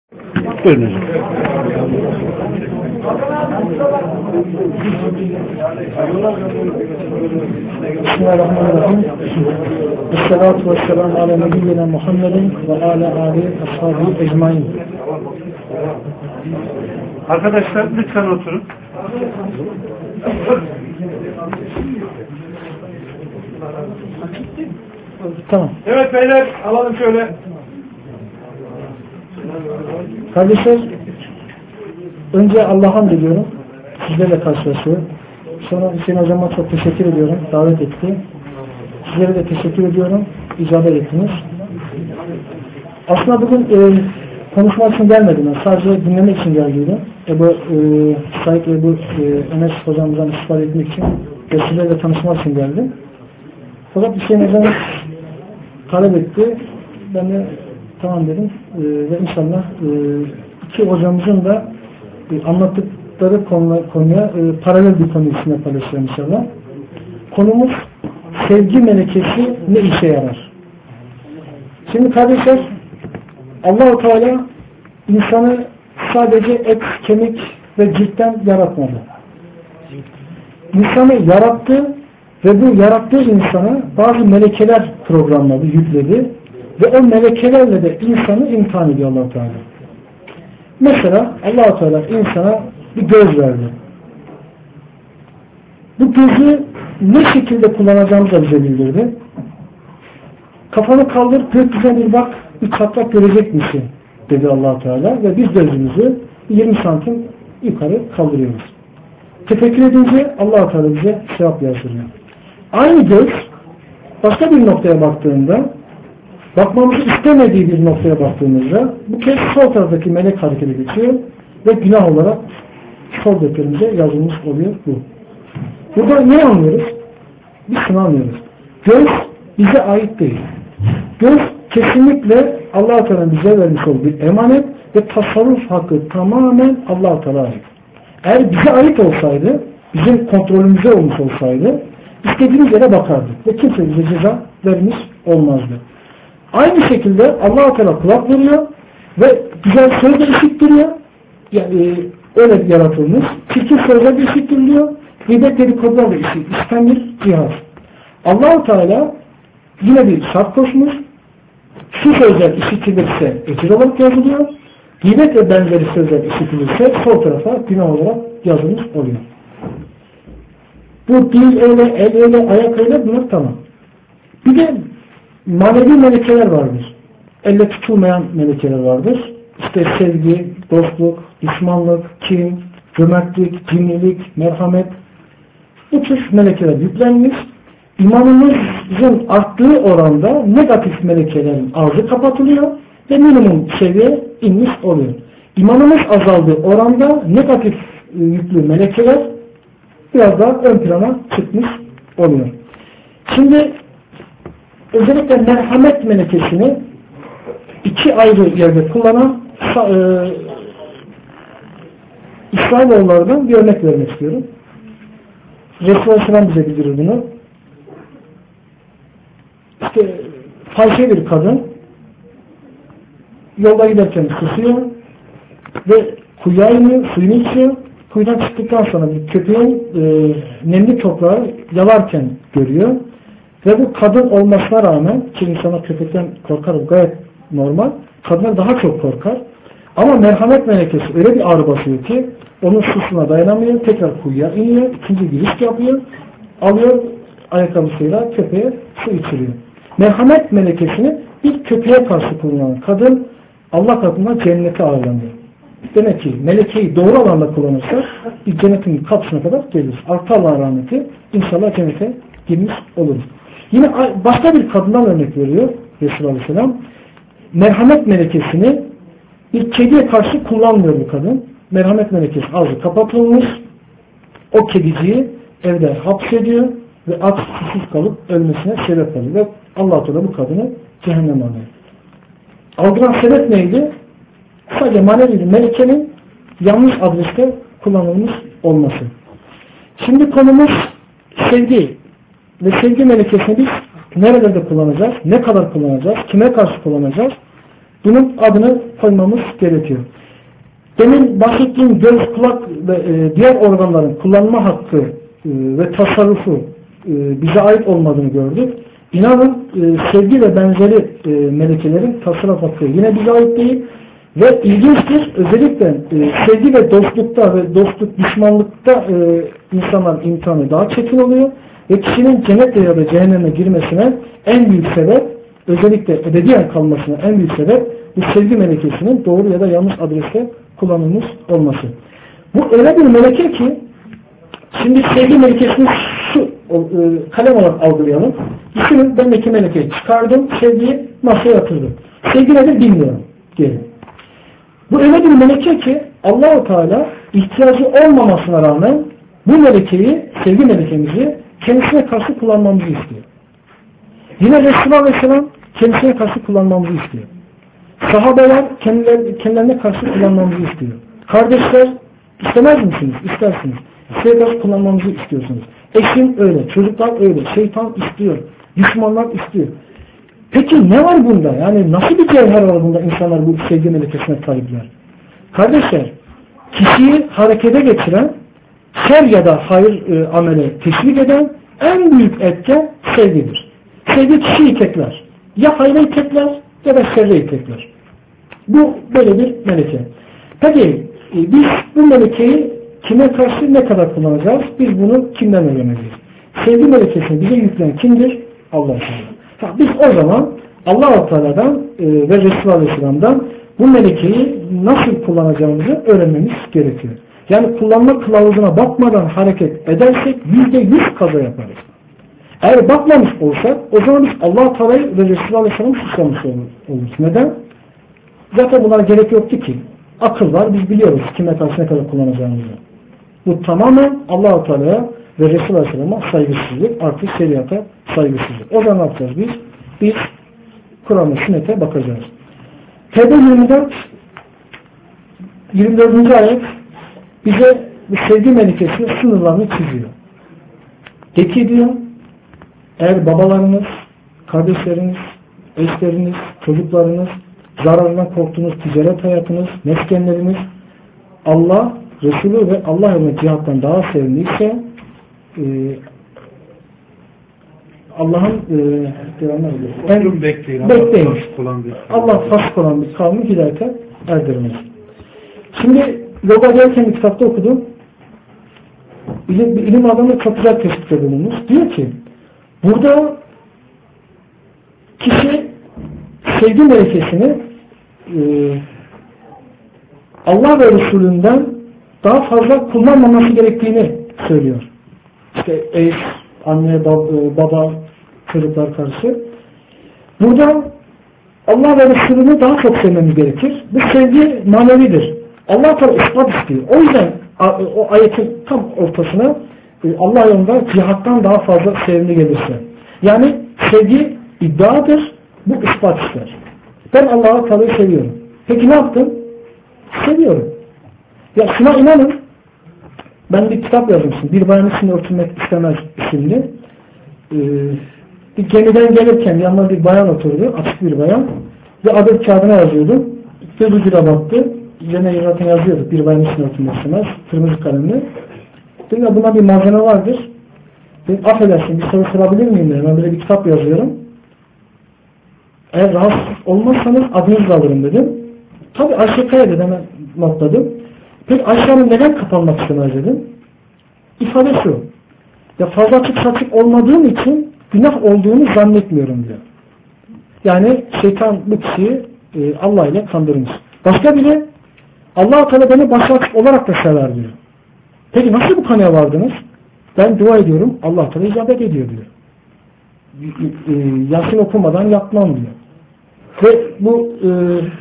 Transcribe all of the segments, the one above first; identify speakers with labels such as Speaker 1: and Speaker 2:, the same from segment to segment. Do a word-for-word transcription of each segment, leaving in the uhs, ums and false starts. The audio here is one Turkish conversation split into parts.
Speaker 1: Buyurun hocam.
Speaker 2: Bismillahirrahmanirrahim. Esselatu vesselamu ala nebiyyina Muhammedin ve ala alihi ashabihi ecmain.
Speaker 1: Arkadaşlar lütfen oturun.
Speaker 2: Tamam.
Speaker 1: Evet beyler, alalım şöyle.
Speaker 2: Kardeşler, önce Allah'a hamd ediyorum. Sizlerle karşılaşıyor. Sonra Hüseyin Hocam'a çok teşekkür ediyorum. Davet etti. Sizlere de teşekkür ediyorum. İcabet ettiniz. Aslında bugün e, konuşmak için gelmedim. Ben. Sadece dinlemek için geldiydim. Ebu, e, Said Ebu e, Enes Hocam'dan istifade etmek için ve sizlerle tanışmak için geldim. Fakat Hüseyin Hocam talep etti. Ben de tamam dedim. E, ve inşallah e, iki hocamızın da e, anlattıkları konuya, konuya e, paralel bir konu içinde paylaşacağım inşallah. Konumuz sevgi melekesi ne işe yarar? Şimdi kardeşler, Allah-u Teala insanı sadece et, kemik ve ciltten yaratmadı. İnsanı yarattı ve bu yarattığı insana bazı melekeler programladı, yükledi ve o melekelerle de insanı imtihan ediyor Allah-u Teala. Mesela Allah-u Teala insana bir göz verdi. Bu gözü ne şekilde kullanacağımızı da bize bildirdi. Kafanı kaldır, gökyüzüne bir bak, bir çatlak görecek misin? Dedi Allah-u Teala ve biz gözümüzü yirmi santim yukarı kaldırıyoruz. Tefekkür edince Allah-u Teala bize sevap yazdırıyor. Aynı göz başka bir noktaya baktığında, bakmamızı istemediği bir noktaya baktığımızda bu kez sol taraftaki melek harekete geçiyor ve günah olarak sol defterimize yazılmış oluyor bu. Burada ne anlıyoruz? Biz şunu anlıyoruz. Göz bize ait değil. Göz kesinlikle Allah-u Teala'nın bize vermiş olduğu bir emanet ve tasarruf hakkı tamamen Allah-u Teala'ya ait. Eğer bize ait olsaydı, bizim kontrolümüze olmuş olsaydı, istediğimiz yere bakardık ve kimse bize ceza vermiş olmazdı. Aynı şekilde Allah-u Teala kulak veriyor ve güzel sözler işittiriyor. Yani öyle yaratılmış. Çirkin sözler işittiriliyor. Gıybet dedikodularla işiten bir cihaz. Allah-u Teala yine bir şart koşmuş. Şu sözler işitilirse ecir olarak yazılıyor. Gıybet ve benzeri sözler işitilirse sol tarafa günah olarak yazılmış oluyor. Bu dil öyle, el öyle, ayak öyle, bunlar tamam. Bir de manevi melekeler vardır. Elle tutulmayan melekeler vardır. İşte sevgi, dostluk, düşmanlık, kin, cömertlik, cimrilik, merhamet. Bu tür melekeler yüklenmiş. İmanımızın arttığı oranda negatif melekelerin ağzı kapatılıyor ve minimum seviyeye inmiş oluyor. İmanımız azaldığı oranda negatif yüklü melekeler biraz daha ön plana çıkmış oluyor. Şimdi özellikle merhamet melekesini iki ayrı yerde kullanan e, İsrailoğullarından bir örnek vermek istiyorum. Resulullah Aleyhisselam bize bildirir bunu. İşte fahişe bir kadın yolda giderken susuyor ve kuyuya iniyor, suyunu içiyor. Kuyudan çıktıktan sonra bir köpeğin e, nemli toprağı yalarken görüyor. Ve bu kadın olmasına rağmen, ki insana köpekten korkar, gayet normal, kadınlar daha çok korkar. Ama merhamet melekesi öyle bir ağrı basıyor ki onun susuna dayanamıyor, tekrar kuyuya iniyor, ikinci bir risk yapıyor, alıyor ayakkabısıyla köpeğe su içiriyor. Merhamet melekesini bir köpeğe karşı kullanan kadın Allah katında cennete ağırlanıyor. Demek ki melekeyi doğru alanda kullanırsa bir cennetin kapısına kadar gelir. Artı Allah'ın rahmeti inşallah cennete girmiş oluruz. Yine başka bir kadından örnek veriyor Resulullah Aleyhisselam. Merhamet melekesini bir kediye karşı kullanmıyor bu kadın. Merhamet melekesi ağzı kapatılmış. O kediciyi evde hapsediyor ve aç susuz kalıp ölmesine sebep oluyor. Ve Allah-u Teala bu kadını cehenneme alıyor. Algılan sebep neydi? Sadece manevi melekenin yanlış adreste kullanılmış olması. Şimdi konumuz sevgi. Ve sevgi melekesini biz nerelerde kullanacağız? Ne kadar kullanacağız? Kime karşı kullanacağız? Bunun adını koymamız gerekiyor. Demin bahsettiğim göz, kulak ve e, diğer organların kullanma hakkı e, ve tasarrufu e, bize ait olmadığını gördük. İnanın e, sevgi ve benzeri e, melekelerin tasarruf hakkı yine bize ait değil. Ve ilginçtir, özellikle e, sevgi ve dostlukta ve dostluk düşmanlıkta e, insanların imtihanı daha çetin oluyor. Ve kişinin cennete ya da cehenneme girmesine en büyük sebep, özellikle ebediyen kalmasına en büyük sebep bu sevgi melekesinin doğru ya da yanlış adreste kullanılmış olması. Bu öyle bir meleke ki, şimdi sevgi melekesini şu e, kalem olarak algılayalım. Düşünün, ben iki melekeyi çıkardım, sevgiyi masaya yatırdım. Sevgi nedir bilmiyorum diyelim. Bu öyle bir meleke ki Allah-u Teala ihtiyacı olmamasına rağmen bu melekeyi, sevgi melekemizi kendisine karşı kullanmamızı istiyor. Yine Resulullah Aleyhisselam kendisine karşı kullanmamızı istiyor. Sahabeler kendilerine, kendilerine karşı kullanmamızı istiyor. Kardeşler istemez misiniz? İstersiniz. Size karşı kullanmamızı istiyorsunuz. Eşin öyle, çocuklar öyle, şeytan istiyor, düşmanlar istiyor. Peki ne var bunda? Yani nasıl bir cevher var bunda insanlar bu sevgi melekesine sahipler? Kardeşler, kişiyi harekete geçiren, şer ya da hayır e, amele teşvik eden en büyük etken sevgidir. Sevgi kişiyi itekler. Ya hayra itekler ya da şerre itekler. Bu böyle bir meleke. Peki e, biz bu melekeyi kime karşı ne kadar kullanacağız? Biz bunu kimden öğreneceğiz? Sevgi melekesini bize yükleyen kimdir? Allah-u Teala. Biz o zaman Allah-u Teala'dan e, ve Resulullah Aleyhisselam'dan bu melekeyi nasıl kullanacağımızı öğrenmemiz gerekiyor. Yani kullanma kılavuzuna bakmadan hareket edersek yüzde yüz kaza yaparız. Eğer bakmamış olsak o zaman biz Allah-u Teala'yı ve Resulullah Aleyhisselam'ı suçlamış oluruz. Neden? Zaten bunlara gerek yoktu ki. Akıl var, biz biliyoruz kime karşı ne kadar kullanacağımızı. Bu tamamen Allah-u Teala'ya ve Resulullah Aleyhisselam'a saygısızlık, artık şeriata saygısızlık. O zaman ne yapacağız biz? Biz Kur'an ve sünnete bakacağız. Tevbe yirmi dört yirmi dördüncü ayet bize bu sevgi melekesinin sınırlarını çiziyor. Peki diyor, eğer babalarınız, kardeşleriniz, eşleriniz, çocuklarınız, zararından korktuğunuz ticaret hayatınız, meskenleriniz, Allah, Resulü ve Allah yolunda cihattan daha sevimliyse e, Allah'ın e, en
Speaker 1: bekleyin.
Speaker 2: bekleyin.
Speaker 1: Allah,
Speaker 2: Allah fasık olan bir kavmi hidayete erdirmez. Şimdi yoga derken bir kitapta okudum. İlim, bir ilim adamı çok güzel tespitte bulunmuş. Diyor ki burada kişi sevgi melekesini e, Allah ve Resulünden daha fazla kullanmaması gerektiğini söylüyor. İşte eş, anne, baba, çocuklar karşı. Burada Allah ve Resulünü daha çok sevmemiz gerekir. Bu sevgi manevidir. Allah Teala ispat istiyor. O yüzden o ayetin tam ortasına Allah yolunda cihattan daha fazla sevimli gelirse. Yani sevgi iddiadır. Bu ispat ister. Ben Allah'ı Teala'yı seviyorum. Peki ne yaptım? Seviyorum. Ya şuna inanın. Ben bir kitap yazmışım. Bir bayan için örtülmek istemez isimli. Ee, bir gemiden gelirken yanına bir bayan oturdu. Açık bir bayan. Ve adet kağıdına yazıyordu. Göz ucuna baktı. Üzerine zaten yazıyordu. Bir bayan için örtülmek istemez. Kırmızı kalemle. Dedim ya buna bir malzeme vardır. Dedim affedersin bir soru sorabilir miyim dedim. Ben böyle bir kitap yazıyorum. Eğer rahatsız olmazsanız adınızı alırım dedim. Tabi Ayşe Kaya dedim hemen notladım. Peki Ayşe Hanım neden kapanmak istemez dedim. İfade şu. Ya fazla açık saçık olmadığım için günah olduğunu zannetmiyorum diyor. Yani şeytan bu kişiyi e, Allah ile kandırmış. Başka biri Allah-u Teala beni başka açık olarak da sever diyor. Peki nasıl bu kanıya vardınız? Ben dua ediyorum. Allah-u Teala icabet ediyor diyor. E, Yasin okumadan yapmam diyor. Ve bu e,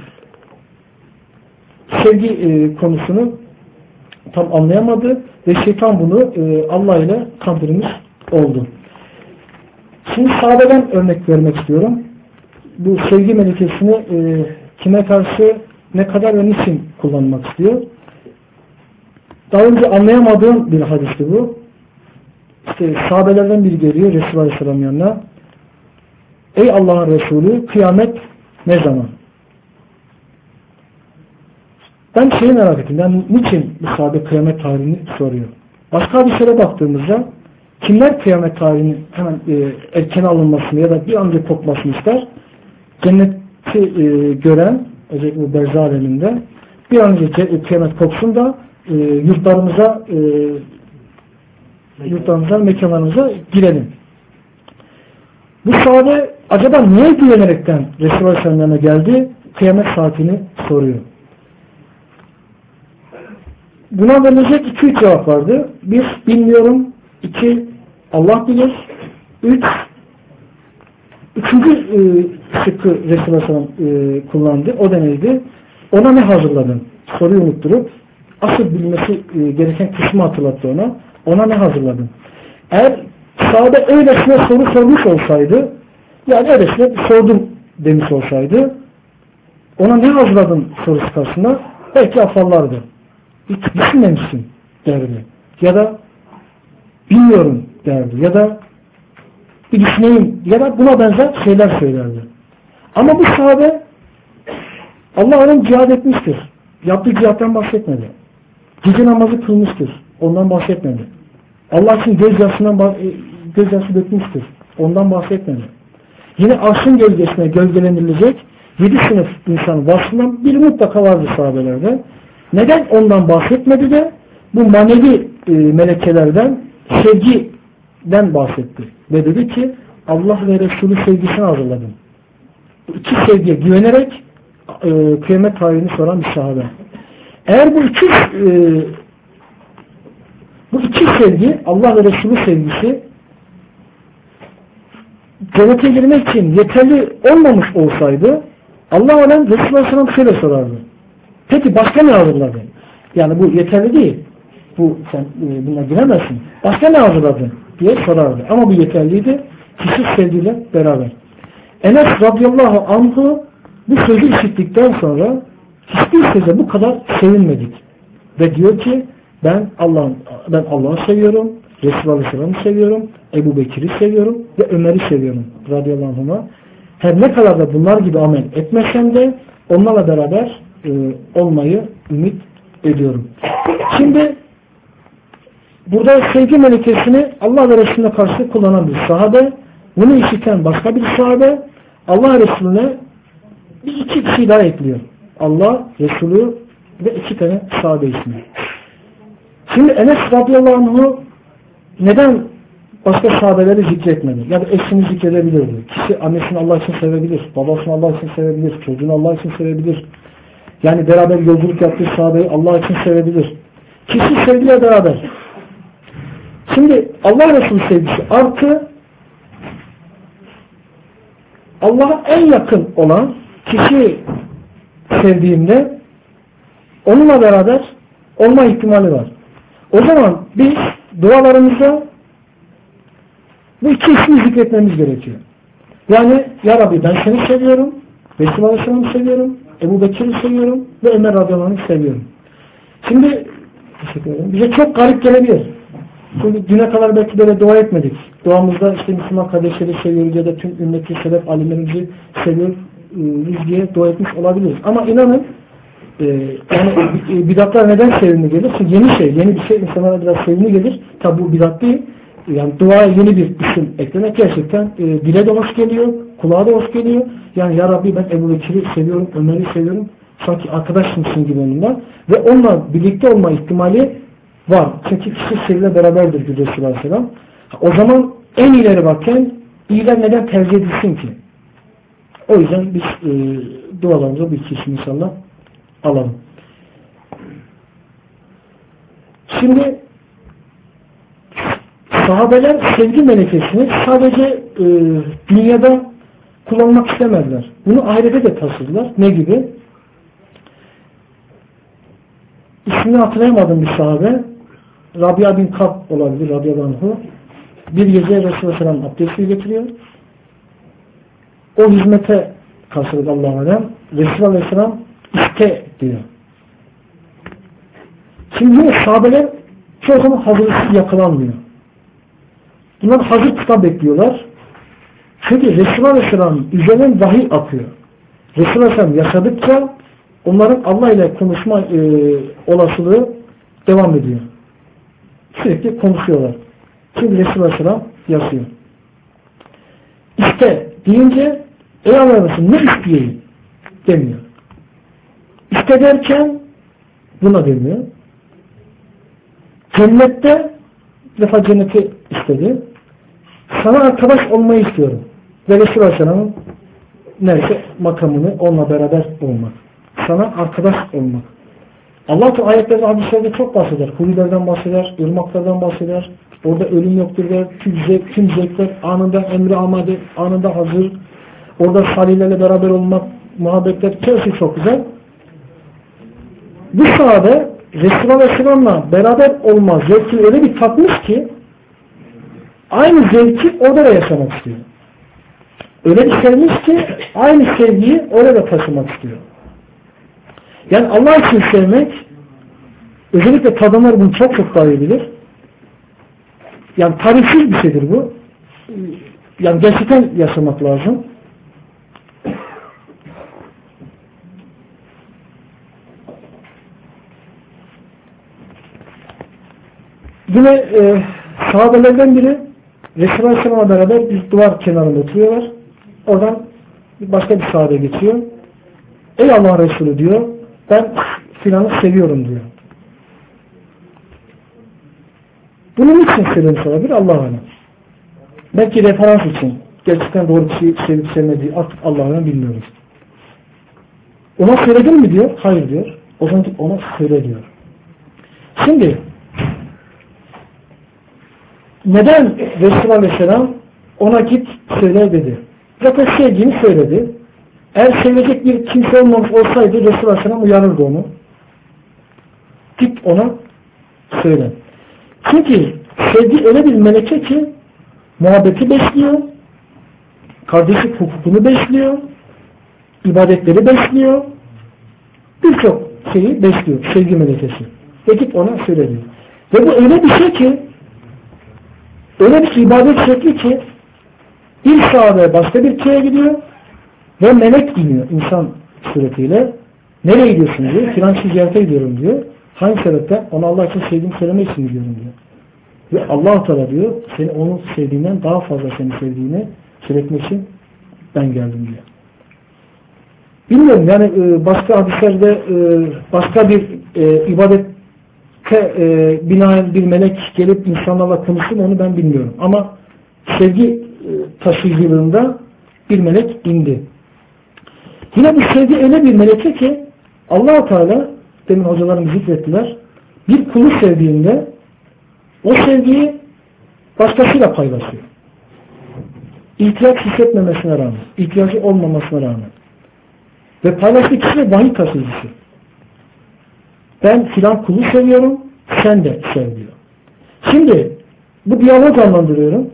Speaker 2: sevgi e, konusunu tam anlayamadı ve şeytan bunu e, Allah ile kandırmış oldu. Şimdi sahabeden örnek vermek istiyorum. Bu sevgi melekesini e, kime karşı ne kadar ve niçin kullanmak istiyor? Daha önce anlayamadığım bir hadisti bu. İşte sahabelerden biri geliyor Resulullah Aleyhisselam yanına. Ey Allah'ın Resulü, kıyamet ne zaman? ben şeyi merak ettim. Yani niçin bu sahabe kıyamet tarihini soruyor? Başka bir şeye baktığımızda kimler kıyamet tarihinin hemen e, erken alınmasını ya da bir an önce kopmasını ister? Cenneti e, gören, özellikle bu berzah aleminde bir an önce kıyamet kopsun da e, yurtlarımıza e, yurtlarımıza, mekanlarımıza girelim. Bu sahabe acaba niye güvenerekten Resulullah Aleyhisselam'a geldi? Kıyamet saatini soruyor. Buna verilecek iki üç cevap vardı. Bir, bilmiyorum. İki, Allah bilir. Üç, üçüncü e, şıkkı Resulullah Aleyhisselam e, kullandı. O da neydi? Ona ne hazırladın? Soruyu unutturup asıl bilmesi e, gereken kısmı hatırlattı ona. Ona ne hazırladın? Eğer sahabe öylesine soru sormuş olsaydı, yani öylesine sordum demiş olsaydı, ona ne hazırladın sorusu karşısında belki afallardı. Hiç düşünmemişsin derdi. Ya da bilmiyorum derdi. Ya da bir düşüneyim. Ya da buna benzer şeyler söylerdi. Ama bu sahabe Allah onun cihad etmiştir. Yaptığı cihattan bahsetmedi. Gece namazı kılmıştır. Ondan bahsetmedi. Allah için gözyaşından gözyaşı dökmüştür. Ondan bahsetmedi. Yine arşın gölgesine gölgelendirilecek yedi sınıf insan vasfından biri mutlaka vardı sahabelerde. Neden ondan bahsetmedi de bu manevi e, melekelerden, sevgiden bahsetti. Ve dedi ki Allah ve Resulü sevgisini hazırladım. Bu iki sevgiye güvenerek e, kıyamet tarihini soran bir sahabe. Eğer bu iki e, bu iki sevgi, Allah ve Resulü sevgisi cennete girmek için yeterli olmamış olsaydı Allah alem Resulullah Aleyhisselam şöyle sorardı. Peki başka ne hazırladın? Yani bu yeterli değil. Bu sen e, buna giremezsin. Başka ne hazırladın? Diye sorardı. Ama bu yeterliydi. Kişi sevgiyle beraber. Enes radıyallahu anh'ı bu sözü işittikten sonra hiçbir söze bu kadar sevinmedik. Ve diyor ki ben Allah'ı ben Allah'ı seviyorum, Resulullah Aleyhisselam'ı seviyorum, Ebu Bekir'i seviyorum ve Ömer'i seviyorum radıyallahu anh'a. Her ne kadar da bunlar gibi amel etmesem de onlarla beraber e, olmayı ümit ediyorum. Şimdi burada sevgi melekesini Allah ve Resulüne karşı kullanan bir sahabe, bunu işiten başka bir sahabe, Allah Resulüne bir iki kişi daha ekliyor. Allah, Resulü ve iki tane sahabe ismi. Şimdi Enes radıyallahu anh'u neden başka sahabeleri zikretmedi? Ya da eşini zikredebilirdi. Kişi annesini Allah için sevebilir, babasını Allah için sevebilir, çocuğunu Allah için sevebilir. Yani beraber yolculuk yaptığı sahabeyi Allah için sevebilir. Kişi sevgiyle beraber. Şimdi Allah Resulü sevgisi artı Allah'a en yakın olan kişi sevdiğimde onunla beraber olma ihtimali var. O zaman biz dualarımızda bu iki ismi zikretmemiz gerekiyor. Yani Ya Rabbi ben seni seviyorum, Resulullah Aleyhisselam'ı seviyorum, Ebu Bekir'i seviyorum ve Ömer radıyallahu anh'ı seviyorum. Şimdi teşekkür ederim. Bize çok garip gelebilir. Çünkü düne kadar belki böyle dua etmedik. Duamızda işte Müslüman kardeşleri seviyoruz ya da tüm ümmeti selef alimlerimizi seviyoruz diye dua etmiş olabiliriz. Ama inanın e, yani bidatlar neden sevimli gelir? Çünkü yeni şey, yeni bir şey insanlara biraz sevimli gelir. Tabi bu bidat değil. Yani duaya yeni bir isim eklemek gerçekten e, dile de hoş geliyor, kulağa da hoş geliyor. Yani Ya Rabbi ben Ebu Bekir'i seviyorum, Ömer'i seviyorum. Sanki arkadaşmışsın gibi onunla. Ve onunla birlikte olma ihtimali var. Çünkü kişi seviyle beraberdir diyor Resulullah Aleyhisselam. O zaman en ileri bakken iyiler neden tercih edilsin ki? O yüzden biz e, dualarımıza bir kişi inşallah alalım. Şimdi sahabeler sevgi melekesini sadece e, dünyada kullanmak istemediler. Bunu ahirete de taşıdılar. Ne gibi? İsmini hatırlayamadığım bir sahabe Rabia bin Kab olabilir radıyallahu anh'u. Bir gece Resulullah Aleyhisselam abdesti getiriyor. O hizmete karşılık Allah'a alem Resulullah Aleyhisselam iste diyor. Şimdi yine sahabeler çoğu zaman hazırsız yakalanmıyor. Bunlar hazır kitap bekliyorlar. Çünkü Resulullah Aleyhisselam üzerinden vahiy akıyor. Resulullah Aleyhisselam yaşadıkça onların Allah ile konuşma e, olasılığı devam ediyor. Sürekli konuşuyorlar. Şimdi Resulullah Aleyhisselam yazıyor. İste deyince ey Allah Resulü ne isteyeyim demiyor. İste derken buna demiyor. Cennette bir defa cenneti istedi. Sana arkadaş olmayı istiyorum. Ve Resulullah Aleyhisselam'ın neyse makamını onunla beraber olmak. Sana arkadaş olmak. Allah Teala ayetlerde, hadislerde çok bahseder. Hurilerden bahseder, ırmaklardan bahseder. Orada ölüm yoktur der. Tüm, zevk, tüm zevkler anında emri amade, anında hazır. Orada salihlerle beraber olmak, muhabbetler, hepsi çok güzel. Bu sahabe Resulullah Aleyhisselam'la beraber olma zevki öyle bir tatmış ki aynı zevki orada da yaşamak istiyor. Öyle bir sevmiş ki aynı sevgiyi oraya da taşımak istiyor. Yani Allah için sevmek, özellikle kadınlar bunu çok çok daha iyi bilir. Yani tarifsiz bir şeydir bu. Yani gerçekten yaşamak lazım. Yine e, sahabelerden biri Resulullah Aleyhisselam'la beraber bir duvar kenarında oturuyorlar. Oradan başka bir sahabe geçiyor. Ey Allah Resulü diyor, ben filanı seviyorum diyor. Bunun için seviyorum olabilir Allah'a emanet. Belki referans için. Gerçekten doğru bir şey sevip sevmediği artık Allah'a emanet bilmiyoruz. Ona söyledin mi diyor? Hayır diyor. O zaman ona söyle diyor. Şimdi neden Resulullah Aleyhisselam ona git söyle dedi? Zaten sevdiğini söyledi. Eğer sevecek bir kimse olmamış olsaydı Resulullah Aleyhisselam uyarırdı onu. Git ona söyle. Çünkü sevgi öyle bir meleke ki muhabbeti besliyor, kardeşlik hukukunu besliyor, ibadetleri besliyor, birçok şeyi besliyor, sevgi melekesi. Ve git ona söyle diyor. Ve bu öyle bir şey ki, öyle bir ibadet şekli ki bir sahabe başka bir köye gidiyor ve melek iniyor insan suretiyle. Nereye gidiyorsun diyor. Filan şu ziyarete gidiyorum diyor. Hangi sebepten? Onu Allah için sevdiğimi söylemek için gidiyorum diyor. Ve Allah-u Teala diyor seni onun sevdiğinden daha fazla seni sevdiğini söyletmek için ben geldim diyor. Bilmiyorum yani başka hadislerde başka bir ibadette binaen bir melek gelip insanlarla konuştu mu onu ben bilmiyorum. Ama sevgi taşıyıcılığında bir melek indi. Yine bu sevgi öyle bir meleke ki Allah-u Teala demin hocalarım zikrettiler. Bir kulu sevdiğinde o sevgiyi başkasıyla paylaşıyor. İhtiyaç hissetmemesine rağmen, ihtiyacı olmamasına rağmen. Ve paylaştığı kişi de vahiy taşıyıcısı. Ben filan kulu seviyorum, sen de sev diyor. Şimdi bu diyaloğu canlandırıyorum.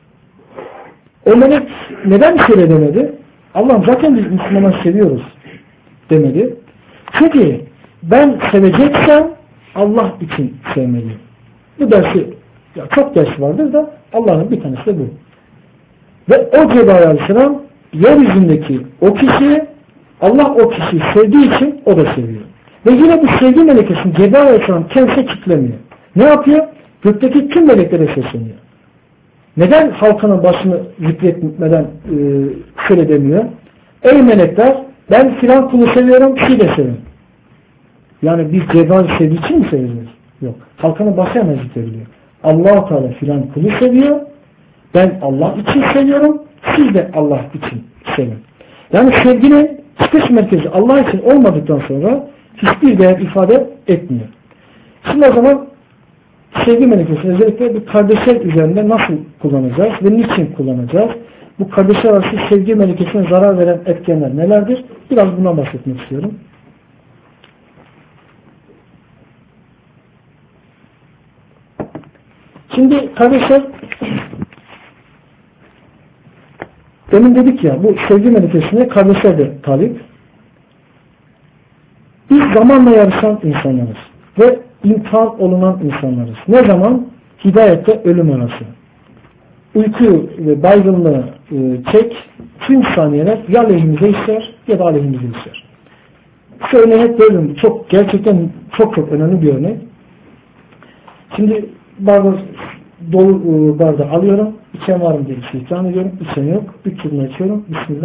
Speaker 2: O melek neden bir şey demedi? Allah'ım zaten biz Müslümanları seviyoruz demedi. Çünkü ben seveceksem Allah için sevmeliyim. Bu dersi, ya çok ders vardır da Allah'ın bir tanesi de bu. Ve o Cebrail Aleyhisselam yeryüzündeki o kişiyi Allah o kişiyi sevdiği için o da seviyor. Ve yine bu sevgi melekesini Cebrail Aleyhisselam kendisine kitlemiyor. Ne yapıyor? Gökteki tüm meleklere sesleniyor. Neden halkının başını zikretmeden e, şöyle demiyor? Ey melekler ben filan kulu seviyorum, siz de sevin. Yani biz Cebrail sevdiği için mi seviyoruz? Yok. Halkının başı hemen zikrediliyor. Allah-u Teala filan kulu seviyor. Ben Allah için seviyorum. Siz de Allah için sevin. Yani sevginin çıkış merkezi Allah için olmadıktan sonra hiçbir değer ifade etmiyor. Şimdi o zaman sevgi melekesini özellikle bir kardeşler üzerinde nasıl kullanacağız ve niçin kullanacağız? Bu kardeşler arası sevgi melekesine zarar veren etkenler nelerdir? Biraz bundan bahsetmek istiyorum. Şimdi kardeşler demin dedik ya bu sevgi melekesine kardeşler de talip. Biz zamanla yarışan insanlarız ve imtihan olunan insanlarız. Ne zaman? Hidayette ölüm arası. Uyku ve baygınlığı e, çek tüm saniyeler ya lehimize işler ya da aleyhimize işler. Şu örneği hep veririm. Çok, gerçekten çok çok önemli bir örnek. Şimdi bardağı dolu bardağı alıyorum. İçen var mı diye bir şey ikram ediyorum. İçen yok. üç yudum içiyorum. Bismillah.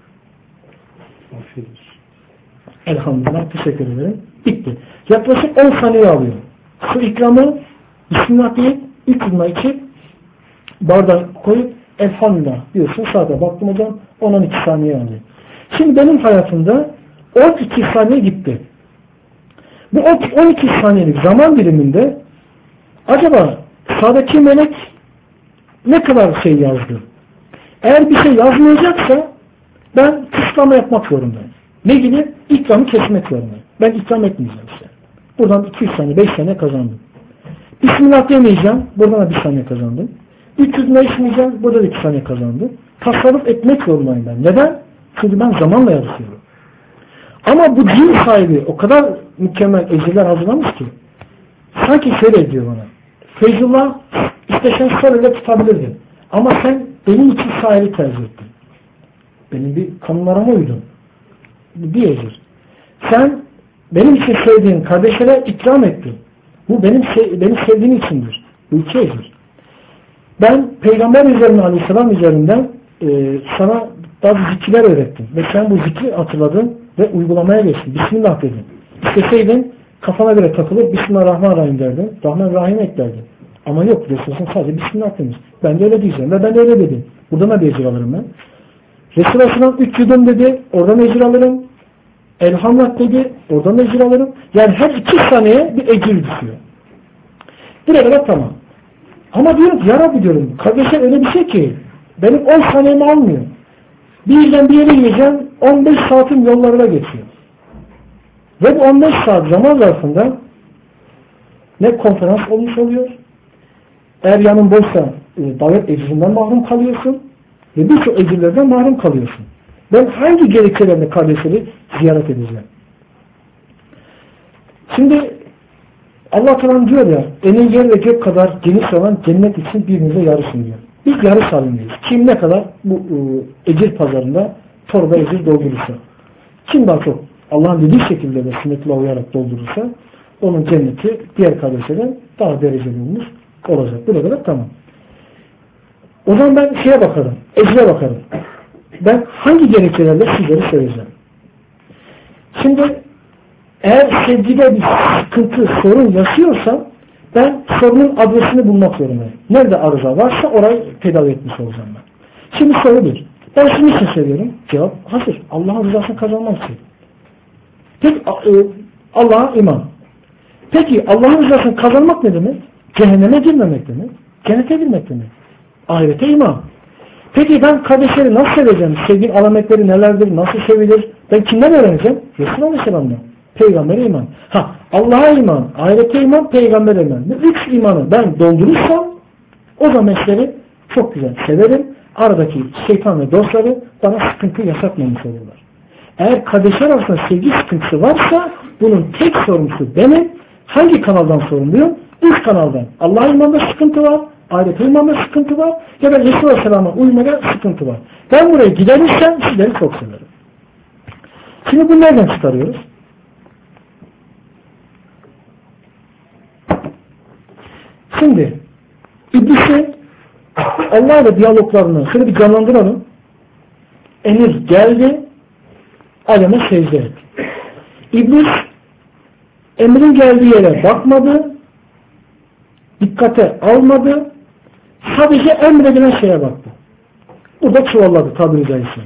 Speaker 1: Afiyet olsun.
Speaker 2: Elhamdülillah. Teşekkür ederim. Bitti. Yaklaşık on saniye alıyor. Su ikramı Bismillah deyip üç yudum içip bardağı koyup elhamdülillah diyorsun. Sağda baktım hocam on on iki saniye alıyor. Şimdi benim hayatımda on iki saniye gitti. Bu on iki saniyelik zaman diliminde acaba sağdaki melek ne kadar şey yazdı? Eğer bir şey yazmayacaksa ben kısıtlama yapmak zorundayım. Ne gibi? İkramı kesmek zorundayım. Ben ikram etmeyeceğim işte. Buradan iki üç saniye, beş saniye kazandım. Bismillah demeyeceğim. Buradan da bir saniye kazandım. üç yüz içmeyeceğim. Burada da iki saniye kazandım. Tasarruf etmek zorundayım ben. Neden? Çünkü ben zamanla yarışıyorum. Ama bu din sahibi o kadar mükemmel ecirler hazırlamış ki sanki şöyle diyor bana. Feyzullah istesen şöyle tutabilirdin. Ama sen benim için sahibi tercih ettin. Benim bir kanunlarıma uydun. Bir ecir. Sen benim için sevdiğin kardeşlere ikram ettin. Bu benim benim sevdiğim içindir. Bu iki ecir. Ben Peygamber üzerinden Aleyhisselam üzerinden e, sana bazı zikirler öğrettim. Ve sen bu zikri hatırladın ve uygulamaya geçtin. Bismillah dedin. İsteseydin kafana göre takılıp Bismillahirrahmanirrahim derdin. Rahmanirrahim eklerdin. Ama yok. Resulullah sadece Bismillah demiş. Ben de öyle diyeceğim. Ve ben de öyle dedim. Buradan da bir ecir alırım ben. Resulullah üç yudum dedi. Oradan ecir alırım. Elhamdülillah dedi. Oradan ecir alırım. Yani her iki saniye bir ecir düşüyor. Buraya kadar tamam. Ama diyorum ki ya Rabbi diyorum. Kardeşler öyle bir şey ki benim on saniyemi almıyor. Bir yerden bir yere gideceğim on beş saatin yollarına geçiyor. Ve bu on beş saat zaman zarfında ne konferans olmuş oluyor. Eğer yanın boşsa e, davet ecirinden mahrum kalıyorsun ve birçok ecirlerden mahrum kalıyorsun. Ben hangi gerekçelerle kardeşleri ziyaret edeceğim? Şimdi Allah Teala diyor ya eni yer ve gök kadar geniş olan cennet için birbirinize yarışın diyor. Biz yarış halindeyiz. Kim ne kadar bu e, ecir pazarında torba ecir doldurursa. Kim daha çok Allah'ın dediği şekilde de sünnetine uyarak doldurursa onun cenneti diğer kardeşlerden daha dereceli olmuş olacak. Bu kadar tamam. O zaman ben şeye bakarım. Ecre bakarım. Ben hangi gerekçelerle sizleri seveceğim? Şimdi eğer sevgide bir sıkıntı, sorun yaşıyorsam ben sorunun adresini bulmak zorundayım. Nerede arıza varsa orayı tedavi etmiş olacağım ben. Şimdi soru bir. Ben şunu için seviyorum. Cevap hazır. Allah'ın rızasını kazanmak için. Peki Allah'a iman. Peki Allah'ın rızasını kazanmak ne demek? Cehenneme girmemek demek. Cennete girmek demek. Ahirete iman. Peki ben kardeşleri nasıl seveceğim? Sevginin alametleri nelerdir? Nasıl sevilir? Ben kimden öğreneceğim? Resulullah Aleyhisselam'dan. Peygamber'e iman. Ha, Allah'a iman, ahirete iman, Peygamber'e iman. Bu üç imanı ben doldurursam o zamanları çok güzel severim. Aradaki şeytan ve dostları bana sıkıntı yaşatmamış olurlar. Eğer kardeşler arasında sevgi sıkıntısı varsa bunun tek sorumlusu benim. Hangi kanaldan sorumluyum? Üç kanaldan. Allah'a imanda sıkıntı var, ahirete imanda sıkıntı var ya da Resulullah Aleyhisselam'a uymada sıkıntı var. Ben buraya giderirsem sizleri çok severim. Şimdi bunu nereden çıkarıyoruz? Şimdi İblisi Allah ile diyaloglarını şöyle bir canlandıralım. Emir geldi, Adem'e secde etti. İblis emrin geldiği yere bakmadı, dikkate almadı, sadece emredilen şeye baktı. Burada çuvalladı tabiri caizse.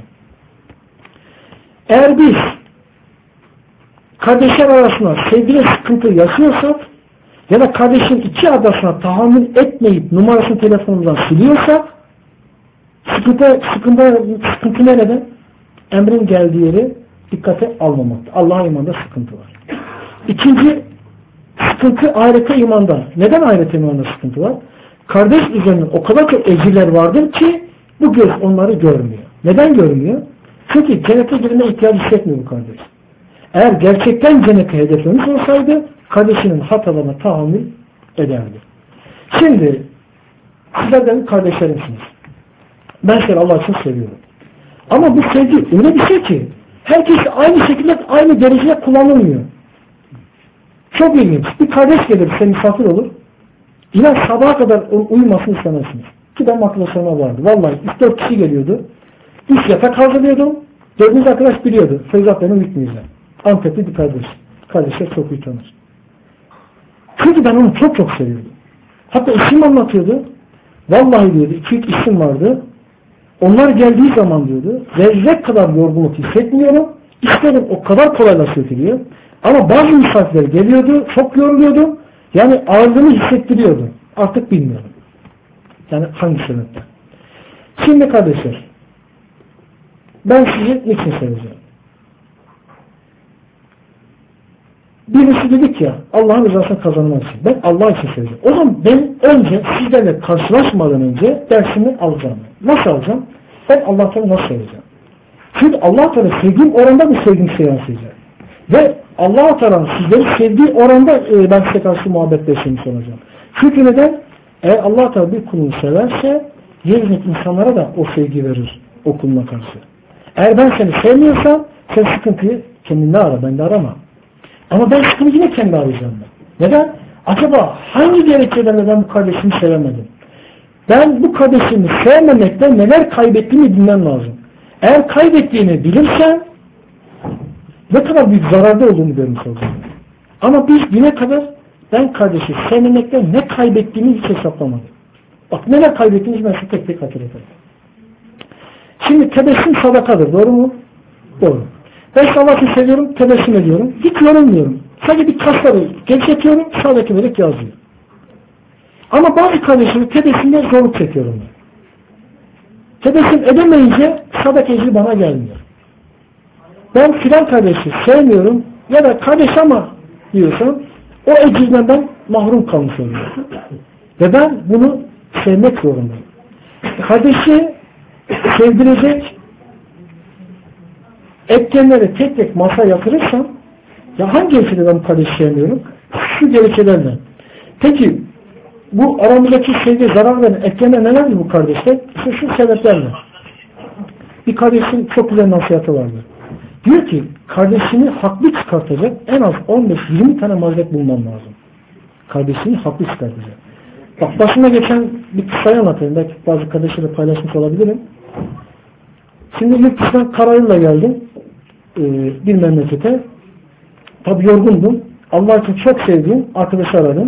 Speaker 2: Eğer biz kardeşler arasında sevgili sıkıntı yaşıyorsak ya da kardeşin iki adasına tahammül etmeyip numarasını telefonundan siliyorsak sıkıntı, sıkıntı, sıkıntı nerede? Emrin geldiği yeri dikkate almamakta. Allah'a imanda sıkıntı var. İkinci sıkıntı ahirete imanda. Neden ahirete imanda sıkıntı var? Kardeş üzerinde o kadar çok ecirler vardır ki bu göz onları görmüyor. Neden görmüyor? Çünkü cennete girmeye ihtiyaç hissetmiyor bu kardeş. Eğer gerçekten cennete hedeflemiş olsaydı kardeşinin hatalarına tahammül ederdi. Şimdi sizler benim kardeşlerimsiniz. Ben seni Allah için seviyorum. Ama bu sevgi öyle bir şey ki herkes aynı şekilde aynı derecede kullanılmıyor. Çok ilginç. Bir kardeş gelir size misafir olur. İnan sabaha kadar uyumasını istemezsiniz. Ki benim arkadaşlarıma vardı. Vallahi üç dört kişi geliyordu. Üç yatak hazırlıyordum. Dördüncü arkadaş biliyordu. Feyzat benim uyutmayacağım. Antepli bir kardeş. Kardeşler çok iyi tanır. Çünkü ben onu çok çok seviyordum. Hatta işim anlatıyordu. Vallahi diyordu. iki üç işim vardı. Onlar geldiği zaman diyordu. Zerre kadar yorgunluk hissetmiyorum. İşlerim o kadar kolaylaştırılıyor. Ama bazı misafirler geliyordu. Çok yoruluyordu. Yani ağırlığını hissettiriyordu. Artık bilmiyorum. Yani hangi sebepten. Şimdi kardeşler, ben sizi niçin seveceğim? Birisi dedik ya, Allah'ın rızasını kazanmak için. Ben Allah için seveceğim. O zaman ben önce sizlerle karşılaşmadan önce dersimi alacağım. Nasıl alacağım? Ben Allah'tan nasıl seveceğim? Çünkü Allah Teala sevdiğim oranda bir sevdiğim seven seveceğim. Ve Allah Teala sizleri sevdiği oranda e, ben size karşı muhabbet beslemiş olacağım. Çünkü neden? Eğer Allah Teala bir kulunu severse yeryüzündeki insanlara da o sevgi verir o kuluna karşı. Eğer ben seni sevmiyorsam sen sıkıntıyı kendinde ara, ben de arama. Ama ben sıkıntıyı yine kendi arayacağım ben. Neden? Acaba hangi gerekçelerle ben bu kardeşimi sevemedim? Ben bu kardeşimi sevmemekten neler kaybettiğimi bilmem lazım. Eğer kaybettiğini bilirsem ne kadar büyük zararda olduğunu görmüş olacağım. Ama biz güne kadar ben kardeşi sevmemekten ne kaybettiğimi hiç hesaplamadım. Bak neler kaybettiğimizi ben size tek tek hatırlatayım. Şimdi tebessüm sadakadır. Doğru mu? Doğru. Ben Allah'ı seviyorum, tebessüm ediyorum. Hiç yorulmuyorum. Sadece bir kasları gevşetiyorum, sağdaki melek yazıyor. Ama bazı kardeşimi tebessümde zorluk çekiyorum ben. Tebessüm edemeyince sağdaki ecri bana gelmiyor. Ben filan kardeşi sevmiyorum ya da kardeş ama diyorsam o ecirden ben mahrum kalmış oluyorum. Ve ben bunu sevmek zorundayım. Kardeşi sevdirecek etkenleri tek tek masaya yatırırsam ya hangi gerekçeyle ben kardeşi sevmiyorum? Şu gerekçelerle. Peki bu aramızdaki sevgiye zarar veren etkenler nelerdir bu kardeşler? İşte şu sebeplerle. Bir kardeşin çok güzel nasihatı vardı. Diyor ki kardeşini haklı çıkartacak en az on beş yirmi tane mazeret bulman lazım. Kardeşini haklı çıkartacak. Bak başıma geçen bir kıssayı anlatayım. Belki bazı kardeşlerle paylaşmış olabilirim. Şimdi yurt dışından karayılla geldim. Ee, bir memlekete. Tabi yorgundum. Allah için çok sevdiğim arkadaşı aradım.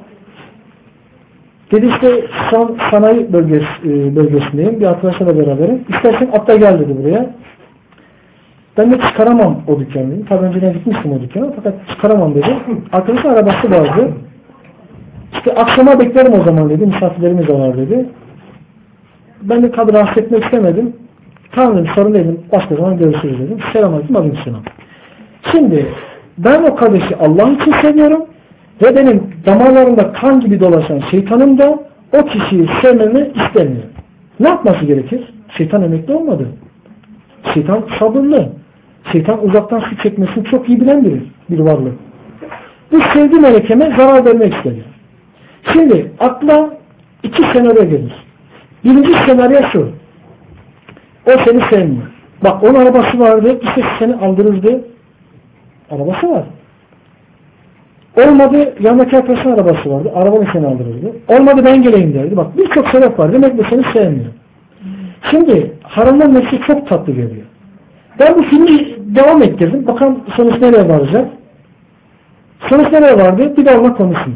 Speaker 2: Dedi işte san, sanayi bölgesi, e, bölgesindeyim. Bir arkadaşlarla beraberim. İstersen atla gel dedi buraya. Ben de çıkaramam o dükkanı dedim. Tabi önceden gitmiştim o dükkana fakat çıkaramam dedi. Arkadaşın arabası vardı. İşte akşama beklerim o zaman dedi. Misafirlerimiz var dedi. Ben de tabi rahatsız etmek istemedim. Tamam dedim sorun değilim. Başka zaman görüşürüz dedim. Selamünaleyküm aleykümselam. Şimdi ben o kardeşi Allah için seviyorum ve benim damarlarımda kan gibi dolaşan şeytanım da o kişiyi sevmemi istemiyor. Ne yapması gerekir? Şeytan emekli olmadı. Şeytan sabırlı. Şeytan uzaktan su çekmesini çok iyi bilen biri, bir varlık. Bu sevgi melekeme zarar vermek istedi. Şimdi akla iki senaryo gelir. Birinci senaryo şu. O seni sevmiyor. Bak onun arabası vardı. İşte seni aldırırdı. Arabası var. Olmadı yanındaki arkadaşın arabası vardı. Arabanı seni aldırırdı. Olmadı ben geleyim derdi. Bak birçok sebep var. Demek ki seni sevmiyor. Şimdi haramdan nefsi çok tatlı geliyor. Ben bu filmi devam ettirdim. Bakalım sonuç nereye varacak? Sonuç nereye vardı? Bir de onunla konuşma.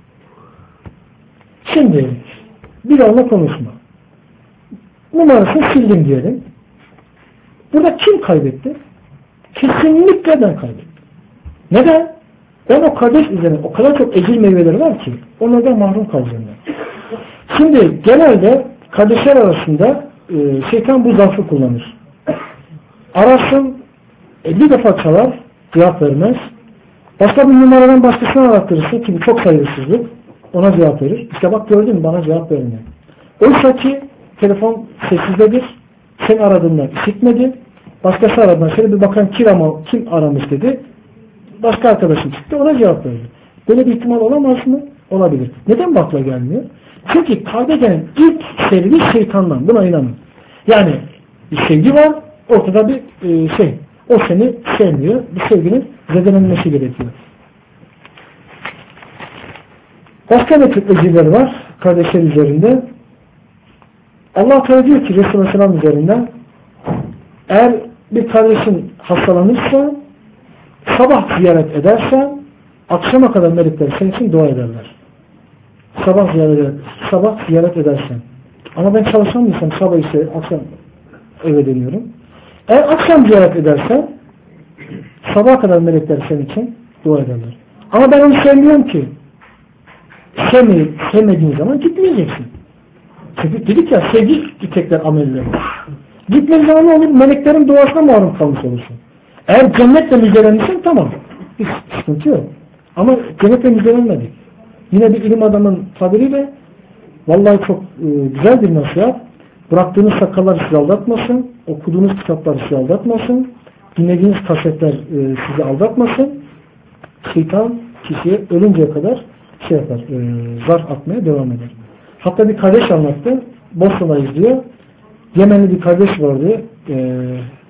Speaker 2: Şimdi bir de onunla konuşma. Numarasını sildim diyelim. Burada kim kaybetti? Kesinlikle ben kaybettim. Neden? Ben o kardeş üzerine o kadar çok ecir meyveleri var ki onlardan mahrum kalacağım ben. Şimdi genelde kardeşler arasında e, şeytan bu zarfı kullanır. Arasın elli defa çalar, cevap vermez. Başka bir numaradan başkasına arattırırsın ki bu çok saygısızlık. Ona cevap verir. İşte bak gördün mü bana cevap vermiyor. Oysa ki telefon sessizdedir. Sen aradığında işitmedi. Başkası aradığında şöyle bir bakan kim, ama, kim aramış dedi. Başka arkadaşım çıktı ona cevap verdi. Böyle bir ihtimal olamaz mı? Olabilir. Neden bu akla gelmiyor? Çünkü kalbe gelen ilk sevgi şeytandan. Buna inanın. Yani bir sevgi var. Ortada bir e, şey. O seni sevmiyor. Bu sevginin zedelenmesi gerekiyor. Başka ne tür ezgiler var kardeşler üzerinde? Allah Teala diyor ki Resulü Aleyhisselam üzerinde, eğer bir kardeşin hastalanırsa, sabah ziyaret ederse, akşama kadar melekler senin için dua ederler. Sabah ziyaret, sabah ziyaret edersen. Ama ben çalışamıyorsam sabah ise akşam eve dönüyorum. Eğer akşam ziyaret edersen, sabah kadar melekler senin için dua ederler. Ama ben onu sevmiyorum ki. Sevmeyip, sevmediğin zaman gitmeyeceksin. Çünkü dedik ya, sevgi tekrar amelleri. Gitmediğin zaman ne olur? Meleklerin duasına mahrum kalmış olursun. Eğer cennetle müjdelenirsen tamam. Hiç sıkıntı yok. Ama cennetle müjdelenmedik. Yine bir ilim adamın tabiriyle, vallahi çok e, güzel bir nasihat. Bıraktığınız sakallar sizi aldatmasın. Okuduğunuz kitaplar sizi aldatmasın. Dinlediğiniz kasetler e, sizi aldatmasın. Şeytan kişiye ölünceye kadar şey yapar, e, zar atmaya devam eder. Hatta bir kardeş anlattı. Bosna'dayız diyor. Yemenli bir kardeş vardı. E,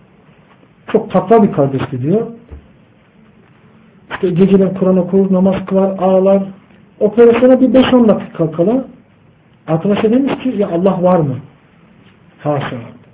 Speaker 2: çok tatlı bir kardeşti diyor. İşte geceler Kur'an okur, namaz kılar, ağlar. Operasyona bir beş on dakika kala arkadaşa demiş ki ya Allah var mı? Haşa.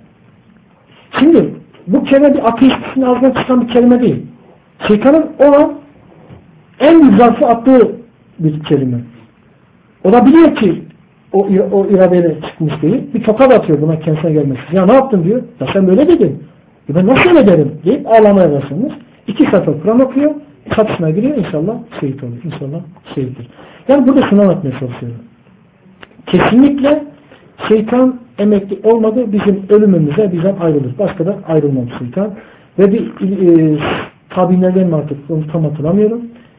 Speaker 2: Şimdi bu kelime bir ateistin ağzından çıkan bir kelime değil. Şeytanın o an en zarfı attığı bir kelime. O da biliyor ki o, o iradeyle çıkmış değil. Bir tokat atıyor buna kendisine gelmesi. Ya ne yaptın diyor. Ya sen böyle dedin. Ya ben nasıl öyle derim deyip ağlamaya başlamış. İki sayfa Kur'an okuyor. Çatışmaya giriyor. İnşallah şehit olur. İnşallah şehittir. Yani burada şunu anlatmaya çalışıyorum. Kesinlikle şeytan emekli olmadı. Bizim ölümümüze bizden ayrılır. Başka da ayrılmaz şeytan. Ve bir e, tabinlerden mi artık onu tam hatırlamıyorum.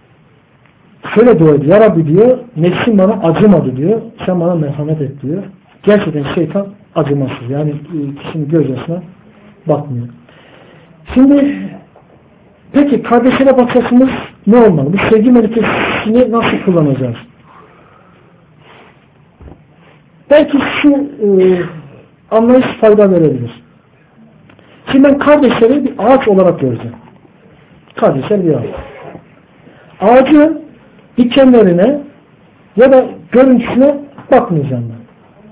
Speaker 2: Şöyle dua ediyor. Ya Rabbi diyor, nefsim bana acımadı diyor. Sen bana merhamet et diyor. Gerçekten şeytan acımasız. Yani e, kişinin gözyaşına bakmıyor. Şimdi peki kardeşine bakışımız ne olmalı? Bu sevgi melekesini nasıl kullanacağız? Belki şu e, anlayış fayda verebilir. Şimdi ben kardeşleri bir ağaç olarak göreceğim. Kardeşler bir ağaç. Ağacın dikenlerine ya da görüntüsüne bakmayacağım ben.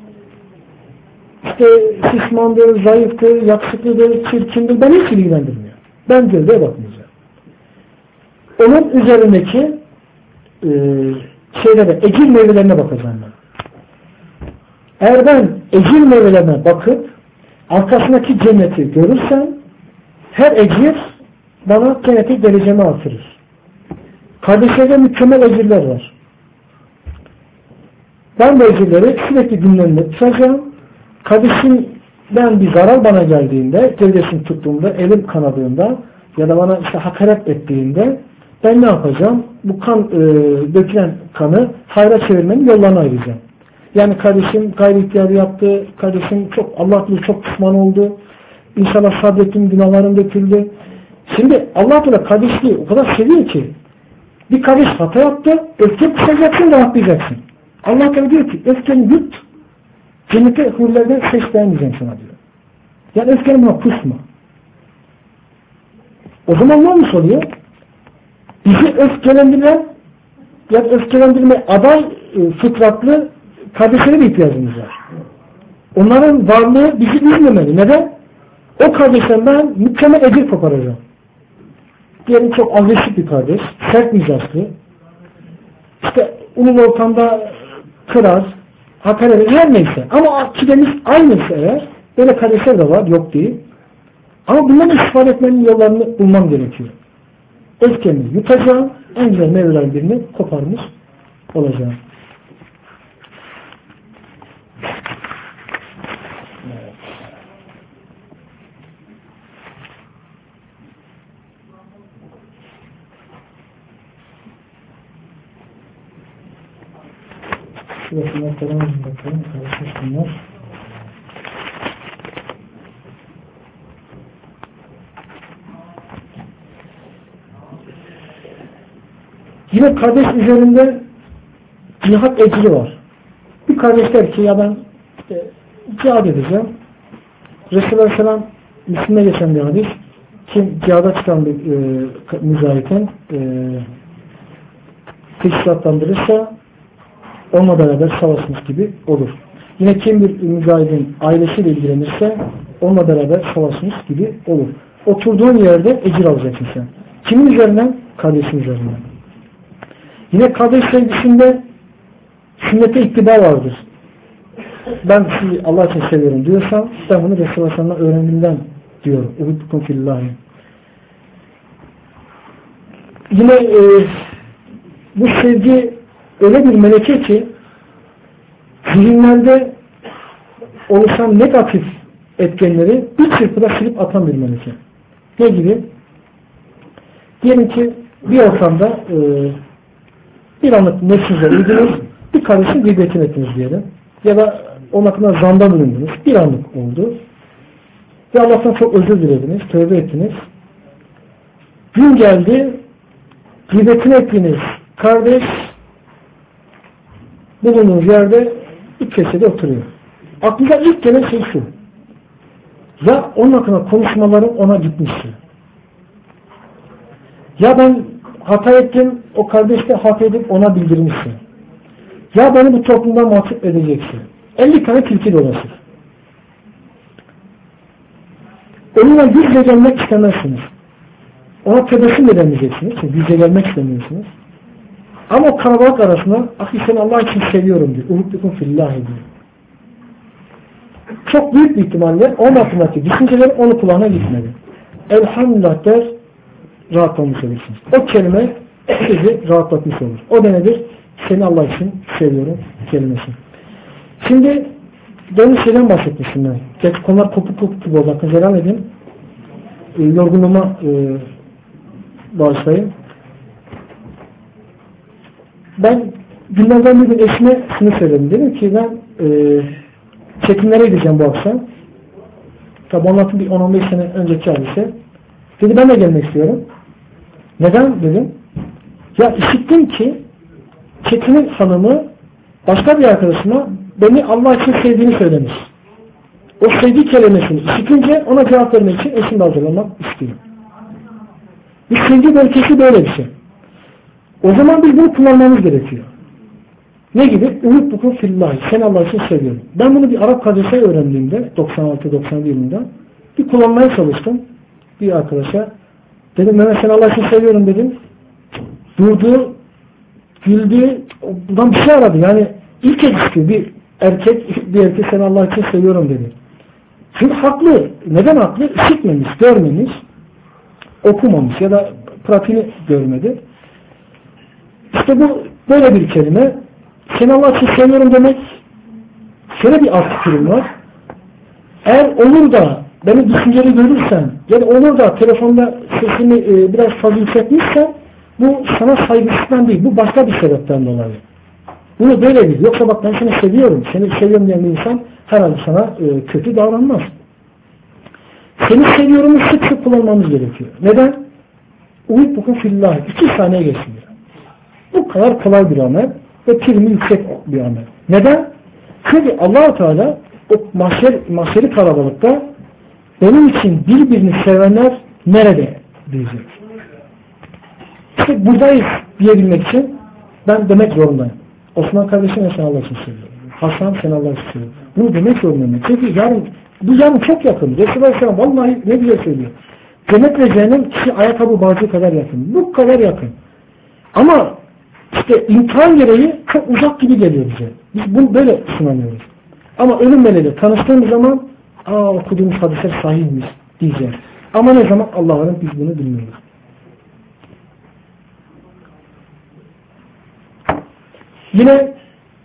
Speaker 2: İşte şişmandır, zayıftır, yakışıklıdır, çirkindir. Ben hiç ilgilendirmiyor. Ben gövdeye bakmayacağım. Onun üzerindeki e, şeylere, ecil meyvelerine bakacağım ben. Eğer ben ecir meyvelerine bakıp arkasındaki cenneti görürsem her ecir bana cenneti derecemi artırır. Kardeşlerde mükemmel ecirler var. Ben bu ecirleri sürekli gündemde tutacağım. Kardeşimden bir zarar bana geldiğinde, gövdesini tuttuğumda, elim kanadığında ya da bana işte hakaret ettiğinde ben ne yapacağım? Bu kan e, dökülen kanı hayra çevirmenin yollarını ayıracağım. Yani kardeşim gayri ihtiyarı yaptı, kardeşim çok Allah bilir çok pişman oldu. İnşallah sabrettim, günahlarım döküldü. Şimdi Allah Teala kardeşliği o kadar seviyor ki bir kardeş hata yaptı, öfke kusacaksın, rahatlayacaksın. Allah Teala diyor ki öfkeni yut, cennete hurlerden ses beğenmeyeceğim sana diyor. Yani öfkeni buna kusma. O zaman ne olmuş oluyor? Bizi öfkelendiren ya da öfkelendirme aday e, fıtratlı kardeşlere de ihtiyacımız var. Onların varlığı bizi üzmemeli. Neden? O kardeşten ben mükemmel ecir koparacağım. Diyelim çok agresif bir kardeş, sert mizaçlı, işte onun ortamda kırar, hakaret her neyse. Ama akidemiz aynısı eğer, böyle kardeşler de var, yok değil. Ama bunların istifade etmenin yollarını bulmam gerekiyor. Öfkemi yutacağım, en güzel meyvelerin birini koparmış olacağım. Evet. Şurasına falan bakalım, karışmışsınlar. Yine kardeş üzerinde cihat ecri var. Bir kardeş der ki ya ben işte, cihad edeceğim. Resulullah Aleyhisselam Müslüme geçen bir hadis. kim cihada çıkan bir e, mücahitten e, teşkilatlandırırsa onunla beraber savaşmış gibi olur. Yine kim bir mücahidin ailesiyle ilgilenirse onunla beraber savaşmış gibi olur. Oturduğun yerde ecir alacaksın sen. Kimin üzerinden? Kardeşin üzerinden. Yine kardeş sevgisinde sünnete ittiba vardır. Ben sizi Allah için seviyorum diyorsam ben bunu Resulullah sallallahu aleyhi ve sellem'den öğrendiğimden diyor. Uhibbukum fillahi. Yine e, bu sevgi öyle bir meleke ki zihinlerde oluşan negatif etkenleri bir çırpıda silip atan bir meleke. Ne gibi? Diyelim ki bir ortamda e, bir anlık nefsinize uydunuz, bir kardeşin gıybetini ettiniz diyelim. Ya da onun hakkında zanda bulundunuz. Bir anlık oldu. Ve Allah'tan çok özür dilediniz, tövbe ettiniz. Gün geldi, gıybetini ettiğiniz kardeş bulunduğunuz yerde bir köşede oturuyor. Aklınıza ilk gelen şey şu. Ya onun hakkında konuşmalarım ona gitmişti. Ya ben hata ettim, o kardeş de hata edip ona bildirmişti. Ya beni bu toplumdan mahcup edeceksin. elli tane tilki dolaşır. Onunla yüzle gelmek istemezsiniz. Ona tebessüm edemeyeceksiniz. Çünkü yüzle gelmek istemiyorsunuz. Ama o kalabalık arasında ahi seni Allah için seviyorum diyor. Uhibbukum fillahi diyor. Çok büyük bir ihtimalle onun hakkındaki düşünceleri onun kulağına gitmedi. Elhamdülillah der, rahatlamış olursunuz. O kelime sizi rahatlatmış olur. O da nedir? Seni Allah için seviyorum kelimesi. Şimdi demin şeyden bahsetmiştim ben. Gerçi konular kopuk kopuk gibi oldu. Hakkınızı helal edin. E, yorgunluğuma e, bağışlayın. Ben günlerden bir gün eşime şunu söyledim. Dedim ki ben e, çekimlere gideceğim bu akşam. Tabi anlattım bir on on beş sene önceki hadise. Dedi ben de gelmek istiyorum. Neden dedim. Ya işittim ki Çetin'in hanımı başka bir arkadaşına beni Allah için sevdiğini söylemiş. O sevdiği kelimesini işitince ona cevap vermek için eşim de hazırlamak istiyor. Bir sevgi belkesi böyle bir şey. O zaman biz bunu kullanmamız gerekiyor. Ne gibi? Uhibbukum fillahi. Seni Allah için seviyorum. Ben bunu bir Arap kardeşe öğrendiğimde doksan altı doksan yılında bir kullanmaya çalıştım. Bir arkadaşa dedim Mehmet seni Allah için seviyorum dedim. Durdu, güldü, buradan bir şey aradı. Yani ilk ilişki bir erkek bir erkek seni Allah için seviyorum dedi. Çünkü haklı. Neden haklı? İşitmemiş, görmemiş, okumamış ya da pratiğini görmedi. İşte bu böyle bir kelime. Seni Allah için seviyorum demek şöyle bir alt fikrim var. Eğer olur da beni düşünceli görürsen ya da olur da telefonda sesini e, biraz fazla yükseltmişsen bu sana saygısızdan değil. Bu başka bir sebepten dolayı. Bunu böyle bil. Yoksa bak ben seni seviyorum. Seni seviyorum diyen bir insan herhalde sana e, kötü davranmaz. Seni seviyorumu sık sık kullanmamız gerekiyor. Neden? Uhibbukum fillahi. İki saniye geçmiyor. Bu kadar kolay bir amel ve primi yüksek bir amel. Neden? Çünkü Allah-u Teala o mahşer, mahşeri kalabalıkta benim için birbirini sevenler nerede diyecek. İşte buradayız diyebilmek için ben demek zorundayım. Osman kardeşim sen Allah için seviyorum. Hasan sen Allah için seviyorum. Bunu demek zorundayım. Çünkü yarın, bu yarın çok yakın. Resulullah Aleyhisselam vallahi ne güzel söylüyor. Cennet ve cehennem kişi ayakkabı bağcığı kadar yakın. Bu kadar yakın. Ama işte imtihan gereği çok uzak gibi geliyor bize. Biz bunu böyle sınanıyoruz. Ama ölüm meleğiyle tanıştığımız zaman aa okuduğumuz hadisler sahihmiş diyeceğiz. Ama ne zaman? Allah'ın biz bunu bilmiyoruz. Yine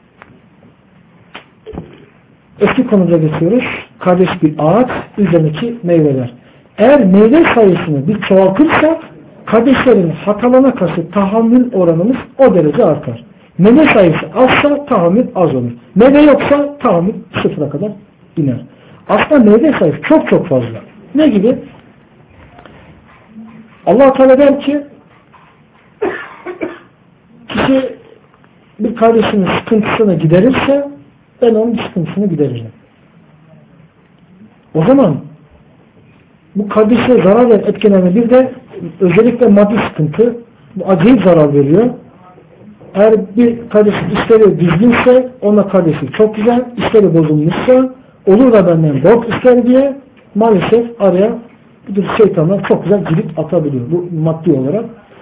Speaker 2: eski konuda geçiyoruz. Kardeş bir ağaç, üzerindeki meyveler. Eğer meyve sayısını bir çoğaltırsak kardeşlerin hatalarına karşı tahammül oranımız o derece artar. Meyve sayısı azsa tahammül az olur. Meyve yoksa tahammül sıfıra kadar iner. Aslında meyve sayısı çok çok fazla. Ne gibi? Allah Teala der ki kişi bir kardeşinin sıkıntısını giderirse ben onun sıkıntısını gideririm. O zaman bu kardeşe zarar veren etkenlerden bir de özellikle maddi sıkıntı. Bu acayip zarar veriyor. Eğer bir kardeşin işleri düzgünse onunla kardeşi çok güzel, işleri bozulmuşsa olur da benden borç ister diye maalesef araya bir şeytanlar çok güzel cirit atabiliyor. Bu maddi olarak.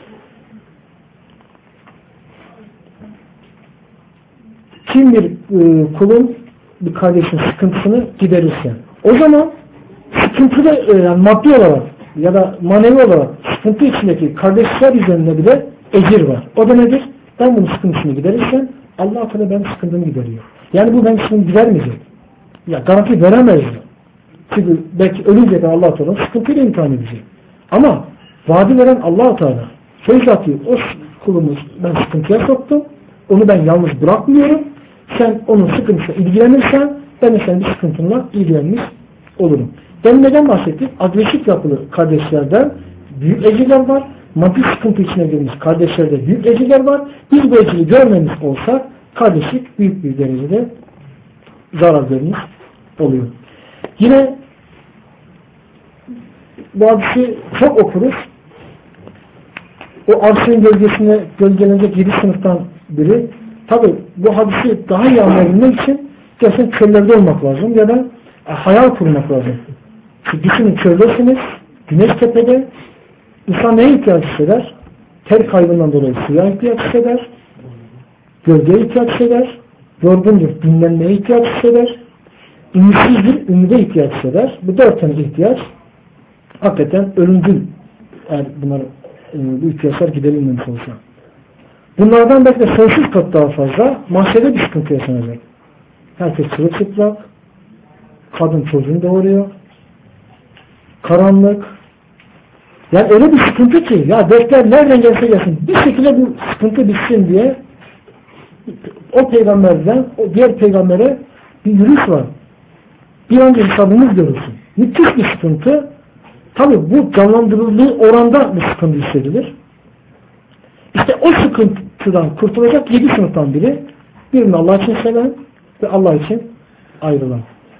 Speaker 2: Kim bir e, kulun bir kardeşin sıkıntısını giderirse o zaman sıkıntıda e, yani maddi olarak ya da manevi olarak sıkıntı içindeki kardeşler üzerinde bile ecir var. O da nedir? Ben bunun sıkıntısını giderirsem Allah-u Teala benim sıkıntımı gideriyor. Yani bu benim sıkıntımı gidermeyecek. Ya garanti veremez. Çünkü belki ölünce de Allah-u Teala sıkıntıyla imtihan edecek. Ama vaadi veren Allah-u Teala feyzatı o kulumuz ben sıkıntıya soktum. Onu ben yalnız bırakmıyorum. Sen onun sıkıntısına ilgilenirsen ben de senin bir sıkıntınla ilgilenmiş olurum. Ben neden bahsettik? Agresif yapılı kardeşlerden büyük ecirler var. Maddi sıkıntı içine girmiş kardeşlerde büyük ecirler var. Biz bu eciri görmemiş olsak kardeşlik büyük bir derecede zarar görmüş oluyor. Yine bu hadisi çok okuruz. O arşın gölgesine gölgelenecek yedi sınıftan biri. Tabi bu hadisi daha iyi anlayabilmek için gerçekten çöllerde olmak lazım ya da hayal kurmak lazım. Çünkü düşünün çöldesiniz, güneş tepede, insan neye ihtiyaç hisseder? Ter kaybından dolayı suya ihtiyaç hisseder, gölgeye ihtiyaç hisseder, yorgundur, dinlenmeye ihtiyaç hisseder, ümitsizdir, ümide ihtiyaç hisseder. Bu dört tane ihtiyaç hakikaten ölümcül eğer bunlar e, bu ihtiyaçlar giderilmemiş olsa. Bunlardan belki de sonsuz kat daha fazla mahşerde bir sıkıntı yaşanacak. Herkes çırılçıplak, kadın çocuğunu doğuruyor, karanlık. Yani öyle bir sıkıntı ki ya dertler nereden gelse gelsin bir şekilde bu sıkıntı bitsin diye o peygamberden o diğer peygambere bir yürüyüş var. Bir önce hesabımız görülsün. Müthiş bir sıkıntı. Tabi bu canlandırıldığı oranda bir sıkıntı hissedilir. İşte o sıkıntıdan kurtulacak yedi sınıftan biri birini Allah için seven ve Allah için ayrılan.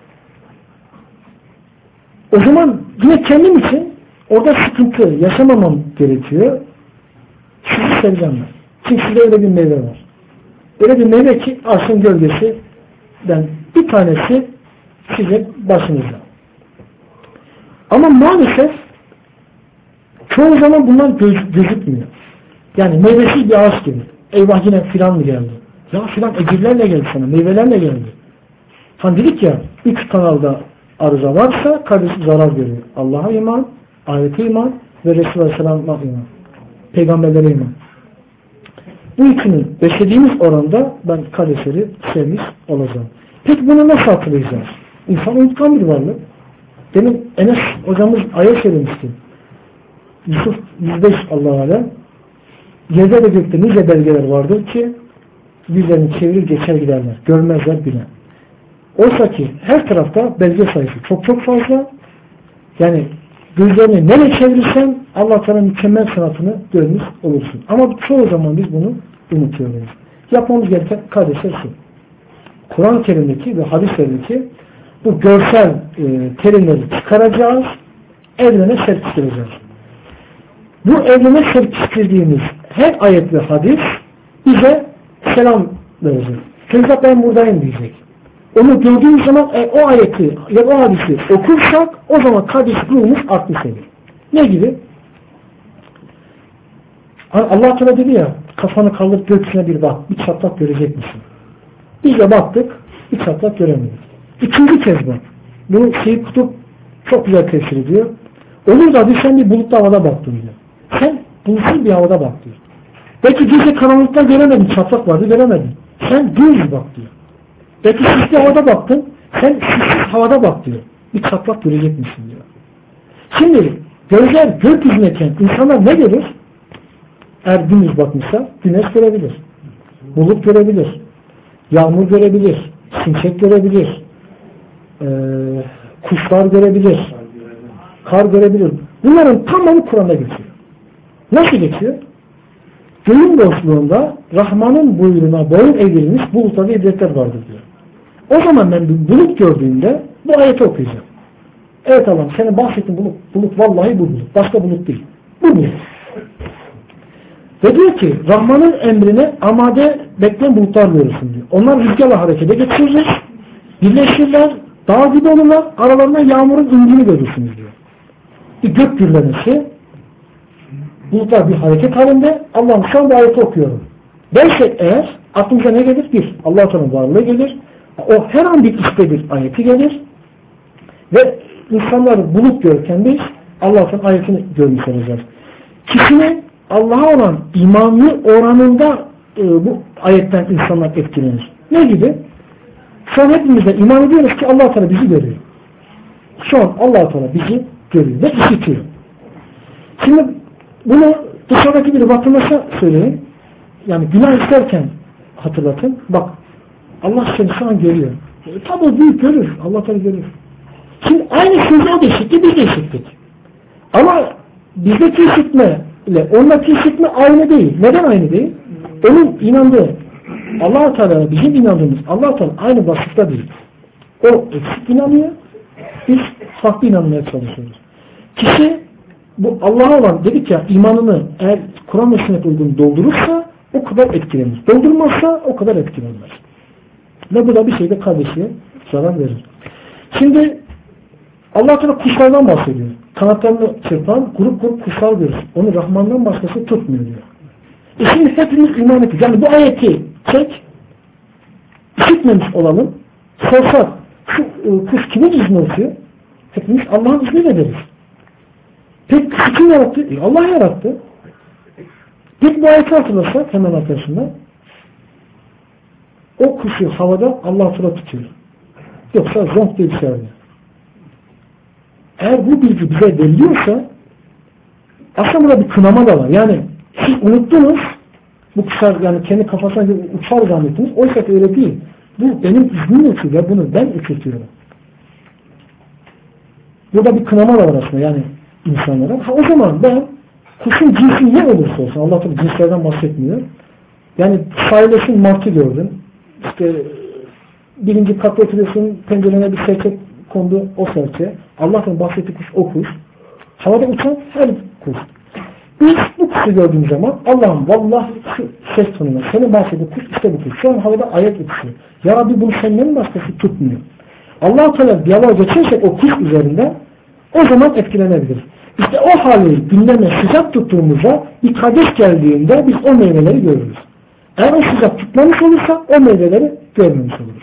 Speaker 2: O zaman yine kendim için orada sıkıntı yaşamamam gerekiyor. Sizi seveceğim ben. Çünkü sizde öyle bir meyve var. Öyle bir meyve ki arşın gölgesinden bir tanesi size başınızda. Ama maalesef çoğu zaman bunlar göz, gözükmüyor. Yani meyvesiz bir ağaç gibi. Eyvah yine filan mı geldi? Ya filan ecirlerle geldi sana, meyvelerle geldi. Hani dedik ya, üç kanalda arıza varsa kardeşi zarar görüyor. Allah'a iman, ahirete iman ve Resulü Aleyhisselam'a iman. Peygamberlere iman. Bu üçünü beslediğimiz oranda ben kardeşleri sevmiş olacağım. Peki bunu nasıl hatırlayacağız? İnsan unutkan bir varlık. Demin Enes hocamız ayet söylemişti. Yusuf yüz beş Allah-u Alem. Yerde ve gökte nice belgeler vardır ki yüzlerini çevirir geçer giderler. Görmezler bile. Oysa ki her tarafta belge sayısı çok çok fazla. Yani gözlerini nereye çevirirsen Allah Teala mükemmel sanatını görmüş olursun. Ama çoğu zaman biz bunu unutuyoruz. Yapmamız gereken kardeşler şu. Kur'an-ı Kerim'deki ve hadislerdeki bu görsel e, terimleri çıkaracağız, evrene serpiştireceğiz. Bu evrene serpiştirdiğimiz her ayet ve hadis bize selam verecek. Tezgah ben buradayım diyecek. Onu gördüğümüz zaman e, o ayeti ya o hadisi okursak o zaman kardeş ruhumuz artmış olur. Ne gibi? Allah Teala dedi ya kafanı kaldırıp gökyüzüne bir bak, bir çatlak görecek misin? Biz de baktık, bir çatlak göremedik. İkinci kez bak. Bunu Seyyid Kutup çok güzel tefsir ediyor. Olur da bir sen bir bulutlu havada baktın diyor. Sen bulutsuz bir havada bak diyor. Belki gece karanlıkta göremedin, çatlak vardı göremedin. Sen düz bak diyor. Belki sisli havada baktın, sen sissiz havada bak diyor. Bir çatlak görecek misin diyor. Şimdi gözler gökyüzündeyken insanlar ne görür? Eğer gündüz bakmışsa güneş görebilir. Bulut görebilir. Yağmur görebilir. Şimşek görebilir. Ee, kuşlar görebilir. Kar görebilir. Bunların tamamı Kur'an'da geçiyor. Nasıl geçiyor? Göğün boşluğunda Rahman'ın buyruğuna boyun eğilmiş bulutlarda ibretler vardır diyor. O zaman ben bir bulut gördüğümde bu ayeti okuyacağım. Evet Allah'ım senin bahsettiğin bulut, bulut vallahi bu bulut. Başka bulut değil. Bu bulut. Ve diyor ki Rahman'ın emrine amade bekleyen bulutlar görürsün diyor. Onlar rüzgarla harekete geçirirler. Birleşirler. Dağ gibi olurlar. Aralarından yağmurun indiğini görürsünüz diyor. Bir gök gürlemesi. Bulutlar bir hareket halinde. Allah'ım şu an bu ayeti okuyorum. Dersek eğer aklımıza ne gelir? Bir, Allah-u Teala'nın varlığı gelir. O her an bir istedir ayeti gelir. Ve insanlar bulut görürken biz Allah-u Teala'nın ayetini görmüş olacağız. Kişinin Allah'a olan imanlı oranında e, bu ayetten insanlar etkilenir. Ne gibi? Şu an hepimiz de iman ediyoruz ki Allah-u Teala bizi görüyor. Şu an Allah-u Teala bizi görüyor ve işitiyor. Şimdi bunu dışarıdaki bir vatandaşa söyleyin. Yani günah isterken hatırlatın. Bak Allah seni şu an görüyor. E, tabi büyük görür. Allah Teala görür. Şimdi aynı sözü o da işitti, biz de işittik. Ama bizdeki işitme ile ondaki işitme aynı değil. Neden aynı değil? Onun inandığı Allah Teala, bizim inandığımız Allah Teala aynı vasıfta değil. O eksik inanıyor. Biz farklı inanmaya çalışıyoruz. Kişi bu Allah'a olan dedik ya imanını eğer Kur'an ve sünnet uygun doldurursa o kadar etkilenir. Doldurmazsa o kadar etkilenmez. Ve bu da bir şeyde kardeşine zarar verir. Şimdi Allah Teala kuşlardan bahsediyor. Kanatlarını çırpan grup grup kuşlar görür. Onu Rahman'dan başkası tutmuyor diyor. E şimdi hepimiz iman ettik. Yani bu ayeti çek, işitmemiş olalım, sorsak şu e, kuş kimin izni okuyor? Hepimiz Allah'ın izniyle deriz. Peki kuşu kim yarattı? E, Allah yarattı. Peki bu ayeti hatırlasak hemen arkasında o kuşu havada Allah Teala tutuyor. Yoksa zonk diye bir şey arıyor. Eğer bu bilgi bize veriliyorsa aslında burada bir kınama da var. Yani siz unuttunuz bu kuşlar yani kendi kafasına uçar zannettiniz. Oysa ki öyle değil. Bu benim iznimle uçuyor ve bunu ben uçurtuyorum. Burada bir kınama da var aslında yani insanlara. Ha, o zaman ben kuşun cinsi ne olursa olsun Allah tabi cinslerden bahsetmiyor. Yani sahillesin martı gördüm. İşte birinci katta oturuyorsun pencerene bir serçe kondu o serçe. Allah'ın bahsettiği kuş o kuş. Havada uçan her kuş. Biz bu kuşu gördüğümüz zaman Allah'ım vallahi şu ses tonuna senin bahsettiğin kuş işte bu kuş. Şu an havada ayak uçuyor. Ya Rabbi bunu senden başkası tutmuyor. Allah-u Teala diyaloğa geçersek o kuş üzerinde o zaman etkilenebilir. İşte o hali gündeme sıcak tuttuğumuzda bir kardeş geldiğinde biz o meyveleri görürüz. Eğer o sıcak tutmamış olursa o meyveleri görmemiş oluruz.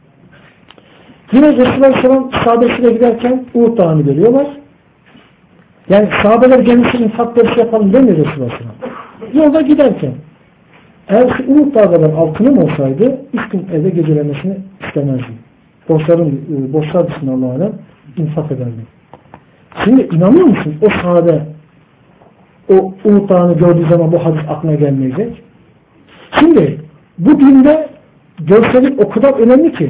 Speaker 2: Yine Resulullah Aleyhisselam sahabesiyle giderken Uhud Dağı'nı görüyorlar. Yani sahabeler gelmişse infak dersi yapalım demiyor Resulullah Aleyhisselam. Yolda giderken eğer şu Uhud Dağı kadar altınım olsaydı üç gün evde gecelemesini istemezdim. Borçların, borçlar dışında Allah'a emanet infak ederdim. Şimdi inanıyor musun? O sahabe o Uhud Dağı'nı gördüğü zaman bu hadis aklına gelmeyecek. Şimdi bu dinde görsellik o kadar önemli ki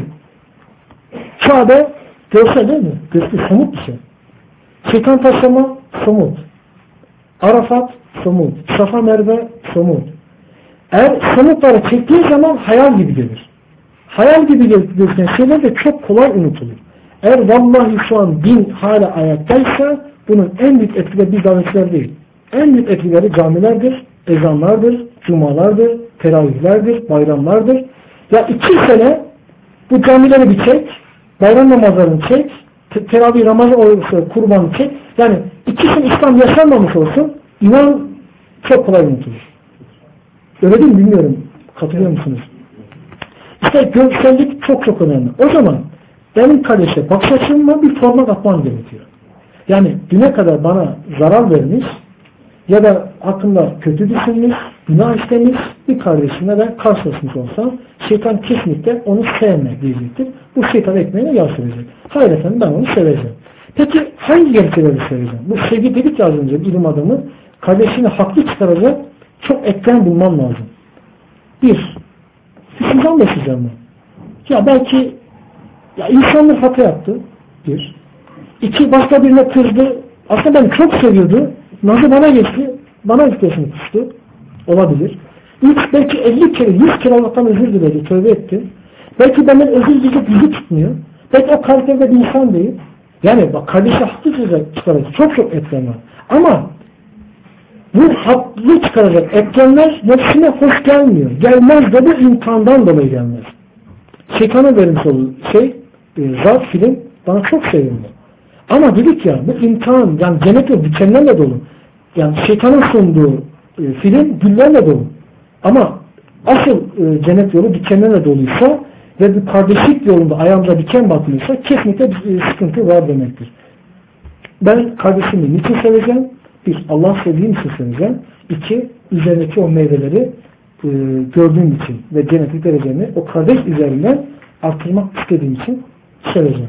Speaker 2: Kabe görsel değil mi? Görsel somut bir şey. Şeytan taşlama somut. Arafat somut. Safa Merve somut. Eğer somutları çektiği zaman hayal gibi gelir. Hayal gibi gözüken şeyler de çok kolay unutulur. Eğer vallahi şu an din hala ayaktaysa bunun en büyük etkileri bir davetçiler değil. En büyük etkileri camilerdir, ezanlardır, cumalardır, teravihlerdir, bayramlardır. Ya iki sene bu camileri bir çek, bayram namazlarını çek, te teravih, Ramazan olursa kurbanı çek. Yani ikisinin İslam yaşanmamış olsun, inan çok kolay unutulur. Öyle değil mi bilmiyorum. Katılıyor musunuz? İşte görsellik çok çok önemli. O zaman benim kardeşe bakış açımla bir format atmam gerekiyor. Yani düne kadar bana zarar vermiş ya da hakkında kötü düşünmüş, günah işlemiş bir kardeşime ben karşılaşmış olsam şeytan kesinlikle onu sevme diyecektir. Bu şeytan ekmeğine yağ sürecek. Hayır efendim ben onu seveceğim. Peki hangi gerçeğleri seveceğim? Bu sevgi dedik ya az önce ilim adamı kardeşini haklı çıkaracak çok ekran bulmam lazım. Bir, düşüncem yaşayacağım ben. Ya belki ya insanlar hata yaptı. Bir. İki, başka birine kızdı. Aslında beni çok seviyordu. Nazı bana geçti. Bana öfkesini kuştu. Olabilir. Üç, belki elli kere, yüz kere Allah'tan özür diledi. Tövbe etti. Belki benden özür dileyecek yüzü tutmuyor. Belki o kalitede bir insan değil. Yani bak kardeşi haklı çıkaracak çok çok etken var. Ama bu haklı çıkaracak etkenler nefsine hoş gelmiyor. Gelmez de bu imtihandan dolayı gelmez. Şeytanın vermiş olduğu şey, e, zat film bana çok sevimli. Ama dedik ya bu imtihan, yani cennet yolu dikenlerle dolu. Yani şeytanın sunduğu e, film güllerle dolu. Ama asıl e, cennet yolu dikenlerle doluysa ve bir kardeşlik yolunda ayağımıza diken batmışsa kesinlikle bir e, sıkıntı var demektir. Ben kardeşimi niçin seveceğim? Bir, Allah sevdiğim için seveceğim. İki, üzerindeki o meyveleri e, gördüğüm için ve cennetlik derecemi o kardeş üzerinden artırmak istediğim için seveceğim.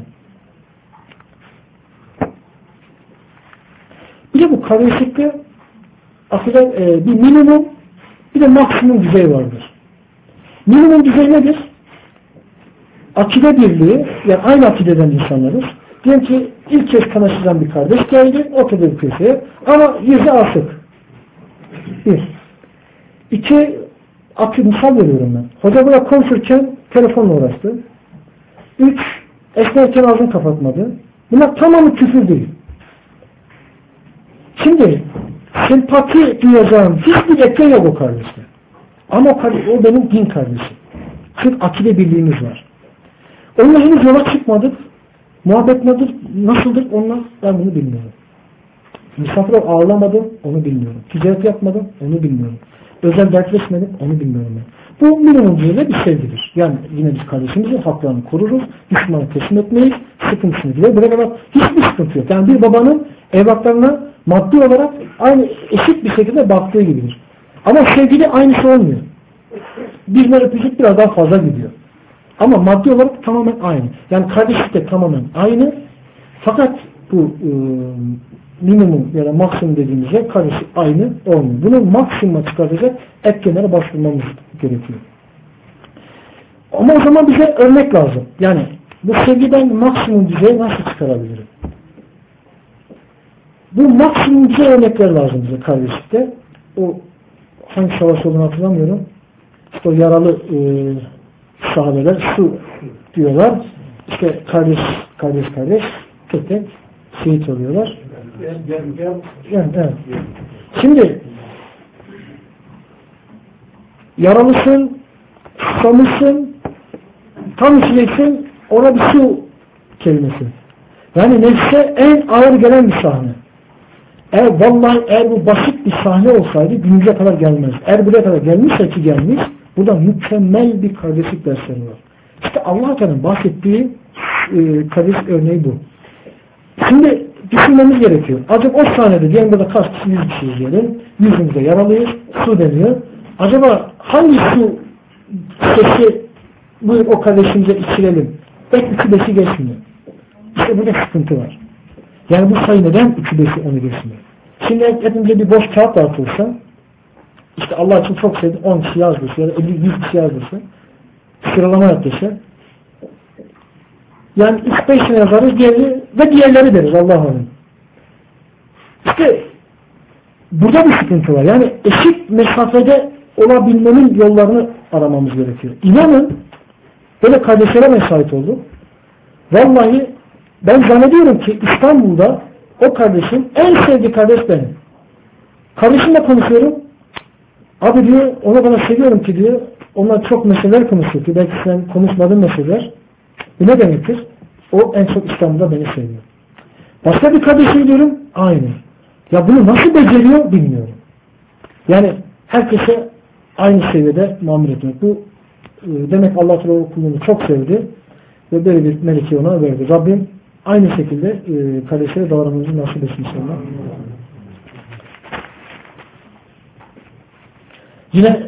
Speaker 2: Bir de bu kardeşlikte aslında e, bir minimum bir de maksimum düzey vardır. Minimum düzey nedir? Akide birliği, yani aynı akideden insanlarız. Diyelim ki ilk kez tanışılan bir kardeş geldi, oturdu bir köşeye ama yüzü asık. Bir. İki, akıl misal veriyorum ben. Hoca burada konuşurken telefonla uğraştı. Üç, esnerken ağzını kapatmadı. Bunlar tamamı küfür değil. Şimdi sempati duyacağım hiçbir etken yok o kardeşte. Ama o, kardeş, o benim din kardeşim. Çünkü akide birliğimiz var. Onunla henüz yola çıkmadık. Muhabbet nedir, nasıldır onlar ben bunu bilmiyorum. Misafir ağırlamadım, onu bilmiyorum. Ticaret yapmadım, onu bilmiyorum. Özel dertleşmedim, onu bilmiyorum ben. Bu minimum düzeyde bir sevgidir. Yani yine biz kardeşimizin haklarını koruruz, düşmanı teslim etmeyiz, sıkıntısını bile buraya kadar hiçbir sıkıntı yok. Yani bir babanın evlatlarına maddi olarak aynı eşit bir şekilde baktığı gibidir. Ama sevgili aynısı olmuyor. Birine öpücük biraz daha fazla gidiyor. Ama maddi olarak tamamen aynı. Yani kardeşlik de tamamen aynı. Fakat bu e, minimum ya da maksimum dediğimizde kardeşlik aynı olmuyor. Bunu maksimuma çıkartacak etkenlere başvurmamız gerekiyor. Ama o zaman bize örnek lazım. Yani bu sevgiden maksimum düzeye nasıl çıkarabilirim? Bu maksimum düzey örnekler lazım bize kardeşlikte. O hangi savaş olduğunu hatırlamıyorum. İşte o yaralı e, sahabeler su diyorlar. İşte kardeş kardeş kardeş tek tek şehit oluyorlar. Yani, evet. Şimdi yaralısın, susamışsın, tam içeceksin, ona bir su kelimesi. Yani nefse en ağır gelen bir sahne. Eğer vallahi eğer bu basit bir sahne olsaydı günümüze kadar gelmez. Eğer buraya kadar gelmişse ki gelmiş, burada mükemmel bir kardeşlik dersleri var. İşte Allah Teala'nın bahsettiği e, kardeşlik örneği bu. Şimdi düşünmemiz gerekiyor. Acaba o sahnede diyelim burada kaç kişi, yüz kişi izleyelim. Yüzümüzde yaralıyız, su deniyor. Acaba hangi su sesi buyur o kardeşimize içirelim? Belki üçü beşi geçmiyor. İşte burada sıkıntı var. Yani bu sayı neden üçü beşi onu geçmiyor? Şimdi hepimize bir boş kağıt dağıtılsa, işte Allah için çok sevdi on kişi yazdırsa ya da elli yüz kişi yazdırsa, sıralama yaptırsa, yani üç beşine yazarız diğerleri ve diğerleri deriz Allah'ın. İşte burada bir sıkıntı var. Yani eşit mesafede olabilmenin yollarını aramamız gerekiyor. İnanın böyle kardeşlere ben şahit oldum. Vallahi ben zannediyorum ki İstanbul'da o kardeşim en sevdiği kardeş benim. Kardeşimle konuşuyorum. Abi diyor ona bana seviyorum ki diyor. Onlar çok meseleler konuşuyor ki belki sen konuşmadığın meseleler. Bu ne demektir? O en çok İstanbul'da beni seviyor. Başka bir kardeşim diyorum. Aynı. Ya bunu nasıl beceriyor bilmiyorum. Yani herkese aynı seviyede muamele etmek. Bu demek Allah Teala o kulunu çok sevdi ve böyle bir meleki ona verdi. Rabbim aynı şekilde e, kardeşlere davranmamızı nasip etsin inşallah. Yine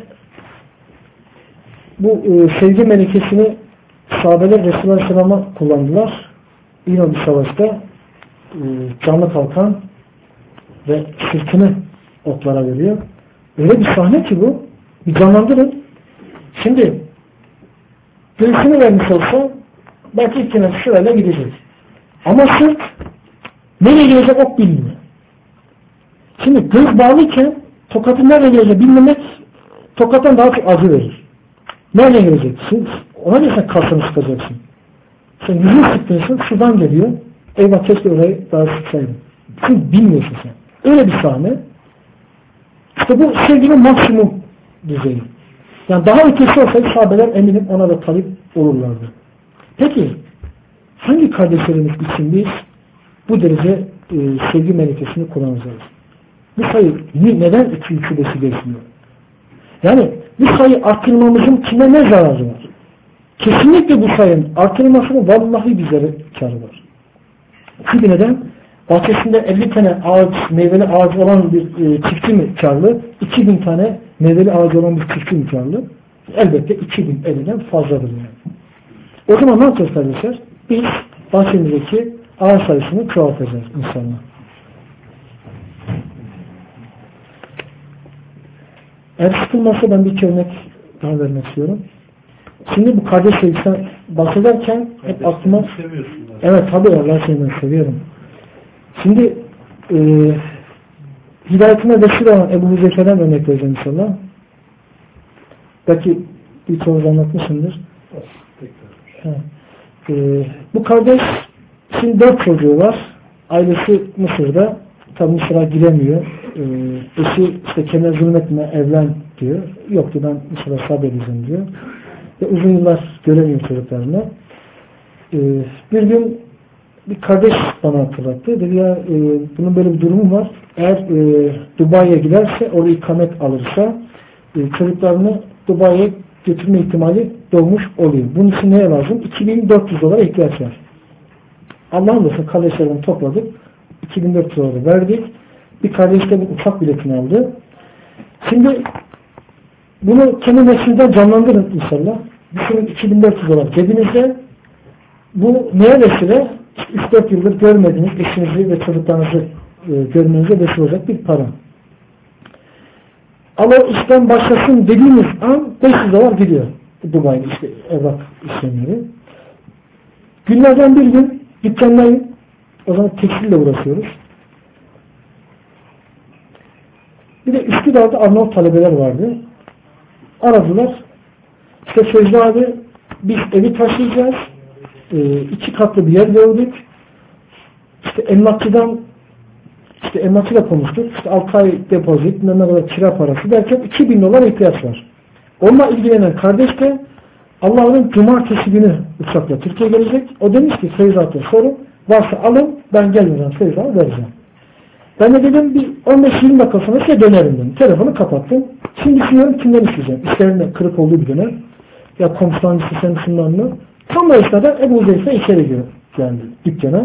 Speaker 2: bu e, sevgi melekesini sahabeler Resulullah Aleyhisselam'a kullandılar. Yine bir savaşta e, canlı kalkan ve sırtını otlara veriyor. Öyle bir sahne ki bu. Bir canlandırın. Şimdi göğsünü vermiş olsa belki ikine sırayla gidecek. Ama sırt nereye gelecek ok bilmiyor. Şimdi göz bağlıyken tokatın nereye geleceğini bilmemek tokattan daha çok acı verir. Nereye geleceksin? Ona göre sen kalkanı sıkacaksın. Sen yüzünü sıkıyorsun, sudan geliyor. eyvah keşke orayı daha sıksaydım. Çünkü bilmiyorsun sen. Öyle bir sahne. İşte bu sevginin maksimum düzeyi. Yani daha ötesi olsaydı sahabeler eminim ona da talip olurlardı. Peki hangi kardeşlerimiz için biz bu derece e, sevgi melekesini kullanacağız? Bu sayı neden iki üçü beşi geçmiyor? Yani bu sayı artırmamızın kime ne zararı var? Kesinlikle bu sayının artırılmasının vallahi bize karı var. Çünkü neden? Bahçesinde elli tane ağaç, meyveli ağaç olan bir e, çiftçi mi karlı? iki bin tane meyveli ağaç olan bir çiftçi mi karlı? Elbette iki bin elliden fazladır yani. O zaman ne yapacağız kardeşler? Biz bahçemizdeki ağaç sayısını çoğaltacağız inşallah. Eğer sıkılmazsa ben bir örnek daha vermek istiyorum. Şimdi bu kardeş sevgisinden bahsederken hep aklıma evet tabii Allah seni ben seviyorum. Şimdi e, hidayetine vesile olan Ebu Huzeyfe'den örnek vereceğim inşallah. Belki bir çoğunuz anlatmışımdır. E, bu kardeş şimdi dört çocuğu var. Ailesi Mısır'da. Tabi Mısır'a giremiyor. E, eşi işte kendine zulmetme, evlen diyor. Yok diyor ben Mısır'a sabredeceğim diyor. Ve uzun yıllar göremiyor çocuklarını. E, bir gün bir kardeş bana hatırlattı. Dedi ya e, bunun böyle bir durumu var. Eğer e, Dubai'ye giderse orada ikamet alırsa e, çocuklarını Dubai'ye götürme ihtimali doğmuş oluyor. Bunun için neye lazım? iki bin dört yüz dolara ihtiyaç var. Allah'ın olsun kardeşlerden topladık. iki bin dört yüz doları verdik. Bir kardeş de bir uçak biletini aldı. Şimdi bunu kendi neslinden canlandırın inşallah. Düşünün iki bin dört yüz dolar cebinizde. Bu neye vesile? üç dört yıldır görmediğiniz eşinizi ve çocuklarınızı e, görmenize vesile olacak bir para. Ama işten başlasın dediğimiz an beş yüz dolar gidiyor. Dubai'de işte evrak işlemleri. Günlerden bir gün dükkandayım. O zaman tekstille uğraşıyoruz. Bir de Üsküdar'da Arnavut talebeler vardı. Aradılar. İşte Sözlü abi biz evi taşıyacağız. E, iki katlı bir yer gördük. İşte emlakçıdan işte emlakçıyla konuştuk. İşte altı ay depozit, ne kadar kira parası derken iki bin dolar ihtiyaç var. Onunla ilgilenen kardeş de Allah'ın cumartesi günü uçakla Türkiye'ye gelecek. O demiş ki Feyzat'a sorun. Varsa alın. Ben gelmeden Feyzat'a vereceğim. Ben de dedim bir on beş yirmi dakika sonra size dönerim dedim. Telefonu kapattım. Şimdi düşünüyorum kimden isteyeceğim. İşlerinde kırık olduğu bir dönem. Ya komşudan istesem şundan mı? Tam da esnada Ebu Zeyfe içeri girdi. Yani dükkana.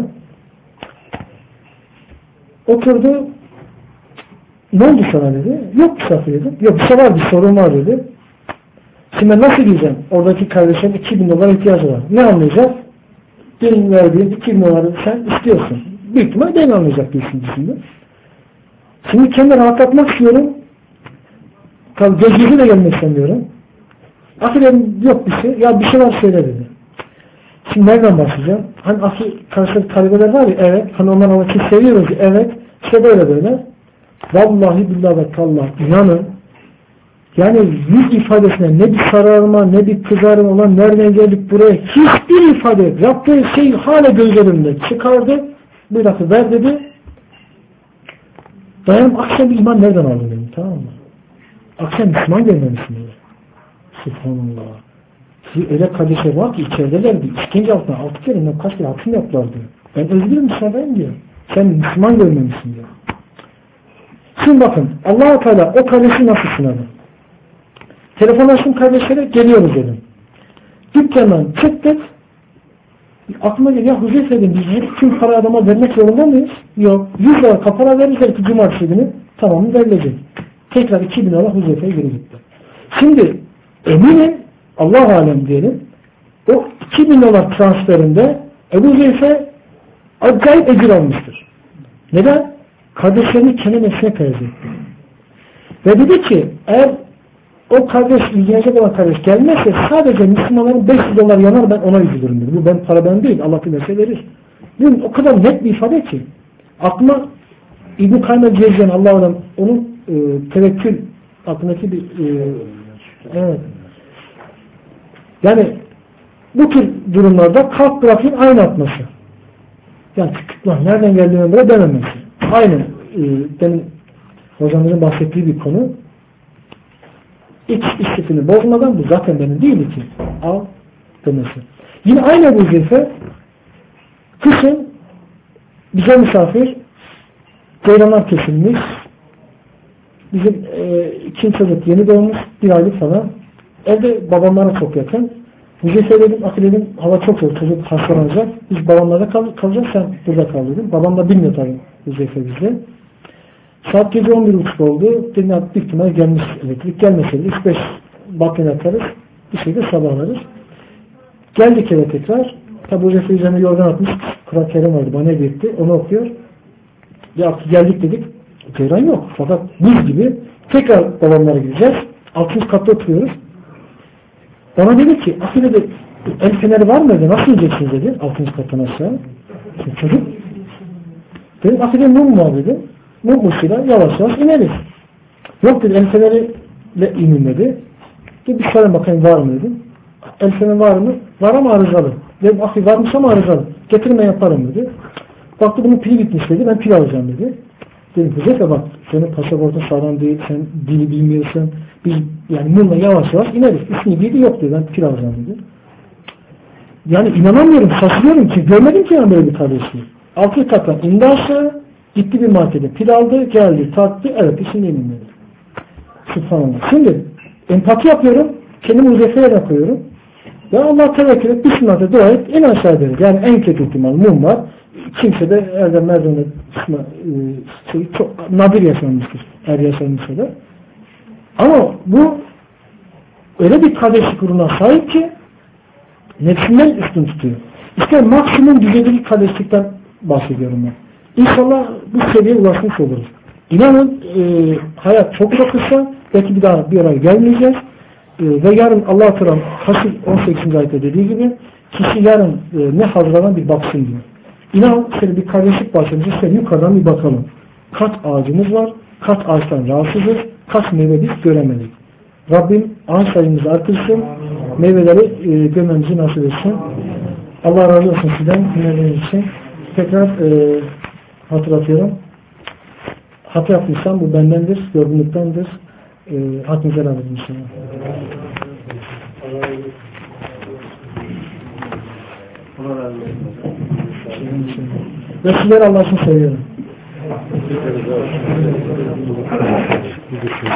Speaker 2: Oturdu. Ne oldu sana dedi. Yok bir şey dedim. Yok bir şey var bir sorun var dedi. Şimdi nasıl diyeceğim? Oradaki kardeşin iki bin dolar ihtiyacı var. Ne anlayacak? Benim verdiğim iki bin doları sen istiyorsun. Büyük ihtimal ben anlayacak diyorsun şimdi. Şimdi kendimi rahatlatmak istiyorum. Tabii gözünüzü de gelmek istemiyorum. Afilerim yok bir şey. Ya bir şey var söyle dedi. Şimdi nereden başlayacağım? Hani asıl karşılıklı talebeler var ya evet. Hani onlar ama ki seviyoruz ya evet. İşte böyle böyle. Vallahi billahi ve tallah inanın yani yüz ifadesine ne bir sararma ne bir kızarma olan nereden geldik buraya hiçbir ifade yok. Yaptığı şey hala gözlerimde çıkardı. Bir dakika ver dedi. Dayanım akşam bir iman nereden aldın dedim tamam mı? Akşam Müslüman gelmemişsin dedi. Subhanallah. Siz öyle kardeşler var ki içeridelerdi. İşkence altına altı kere kaç kere hakim yaptılar diyor. Ben özgürüm dışarıdayım diyor. Sen Müslüman görmemişsin diyor. Şimdi bakın Allah-u Teala o kardeşi nasıl sınadı? Telefon açtım kardeşlere geliyoruz dedim. Dükkandan çıktık. Aklıma geliyor ya Huzeyfe dedim biz hep tüm para adama vermek zorunda mıyız? Yok. yüz dolar kapara verirler ki cumartesi günü tamamı verilecek. Tekrar iki bin dolar Huzeyfe'ye geri gitti. Şimdi eminim Allah alem diyelim o iki bin dolar transferinde Ebu Huzeyfe acayip ecir almıştır. Neden? Kardeşlerini kendi nefsine tercih etti. Ve dedi ki eğer o kardeş ilgilenecek olan kardeş gelmezse sadece Müslümanların beş yüz dolar yanar ben ona üzülürüm dedi. Bu ben para ben değil. Allah dilerse verir. Bu o kadar net bir ifade ki aklıma İbn-i Kayyum el-Cevziye'nin Allah'ın onun e, tevekkül aklındaki bir e, evet. Yani bu tür durumlarda kalp grafiğin aynı atması. Yani lan nereden geldiğini böyle dememesi. Aynı e, benim hocamızın bahsettiği bir konu. İç istifini bozmadan bu zaten benim değildi ki. Al demesi. Yine aynı bu Huzeyfe kışın bize misafir ceylanlar kesilmiş. Bizim e, ikinci çocuk yeni doğmuş. Bir aylık falan. Evde babamlara çok yakın. Huzeyfe dedim, akıl dedim, hava çok soğuk, çocuk hastalanacak. Biz babamlarda kal kalacağız, sen burada kal dedim. Babam da bilmiyor tabii Huzeyfe bizi. Saat gece on bir buçuk oldu. Dedim ya büyük ihtimal gelmiş elektrik. Gelmeseydi üç beş bakın atarız. Bir şekilde sabahlarız. Geldik eve tekrar. Tabi Huzeyfe üzerine yorgan atmış. Kur'an-ı Kerim vardı. Bana gitti. Onu okuyor. Ya geldik dedik. Ceyran yok. Fakat buz gibi. Tekrar babamlara gideceğiz. Altıncı katta oturuyoruz. Bana dedi ki, Akil dedi, el feneri var mı dedi, nasıl yiyeceksiniz dedi, altıncı kattan aşağı. Şimdi çocuk, dedim, Akil'e mum var dedi, mum ışığıyla yavaş yavaş ineriz. Yok dedi, el feneriyle inin dedi. Bir sorayım bakayım var mı dedim. El feneri var mı? Var ama arızalı. Dedim, Akil varmış ama arızalı. Getirme yaparım dedi. Baktı bunun pili bitmiş dedi, ben pil alacağım dedi. Dedim, Huzeyfe bak, senin pasaportun sağlam değil, sen dili bilmiyorsun. Biz yani mumla yavaş yavaş ineriz. İsmi biri yok dedi. Ben pil alacağım dedi. Yani inanamıyorum. Şaşırıyorum ki. Görmedim ki ben böyle bir kardeşliği. Altı kattan indi aşağı. Gitti bir markete. Pil aldı. Geldi. Taktı. Evet. İsmini emin dedi. Subhanallah. Şimdi empati yapıyorum. Kendimi Huzeyfe'ye koyuyorum. Ya Allah tevekkül et. Bismillah'ta dua et. En aşağı deriz. Yani en kötü ihtimal mum var. Kimse de erdem merdemde şey, çok nadir yaşanmıştır. Her yaşanmışsa da. Ama bu öyle bir kardeşlik ruhuna sahip ki nefsinden üstün tutuyor. İşte maksimum düzeydeki kardeşlikten bahsediyorum ben. İnşallah bu seviyeye ulaşmış oluruz. İnanın e, hayat çok çok kısa. Belki bir daha bir araya gelmeyeceğiz. E, ve yarın Allah-u Teala Hasır on sekizinci ayette dediği gibi kişi yarın e, ne hazırlanan bir baksın diyor. İnan şöyle bir kardeşlik başlamışız. Şöyle yukarıdan bir bakalım. Kaç ağacımız var? Kaç ağaçtan rahatsızız? Kaç meyve biz göremedik. Rabbim ağaç sayımızı artırsın. Meyveleri e, görmemizi nasip etsin. Allah razı olsun sizden. Dinlediğiniz için. Tekrar e, hatırlatıyorum. Hata yapmışsam bu bendendir. Yorgunluktandır. E, hakkınızı helal edin inşallah.
Speaker 1: Allah razı olsun.
Speaker 2: Ve sizleri Allah'ın seviyorum.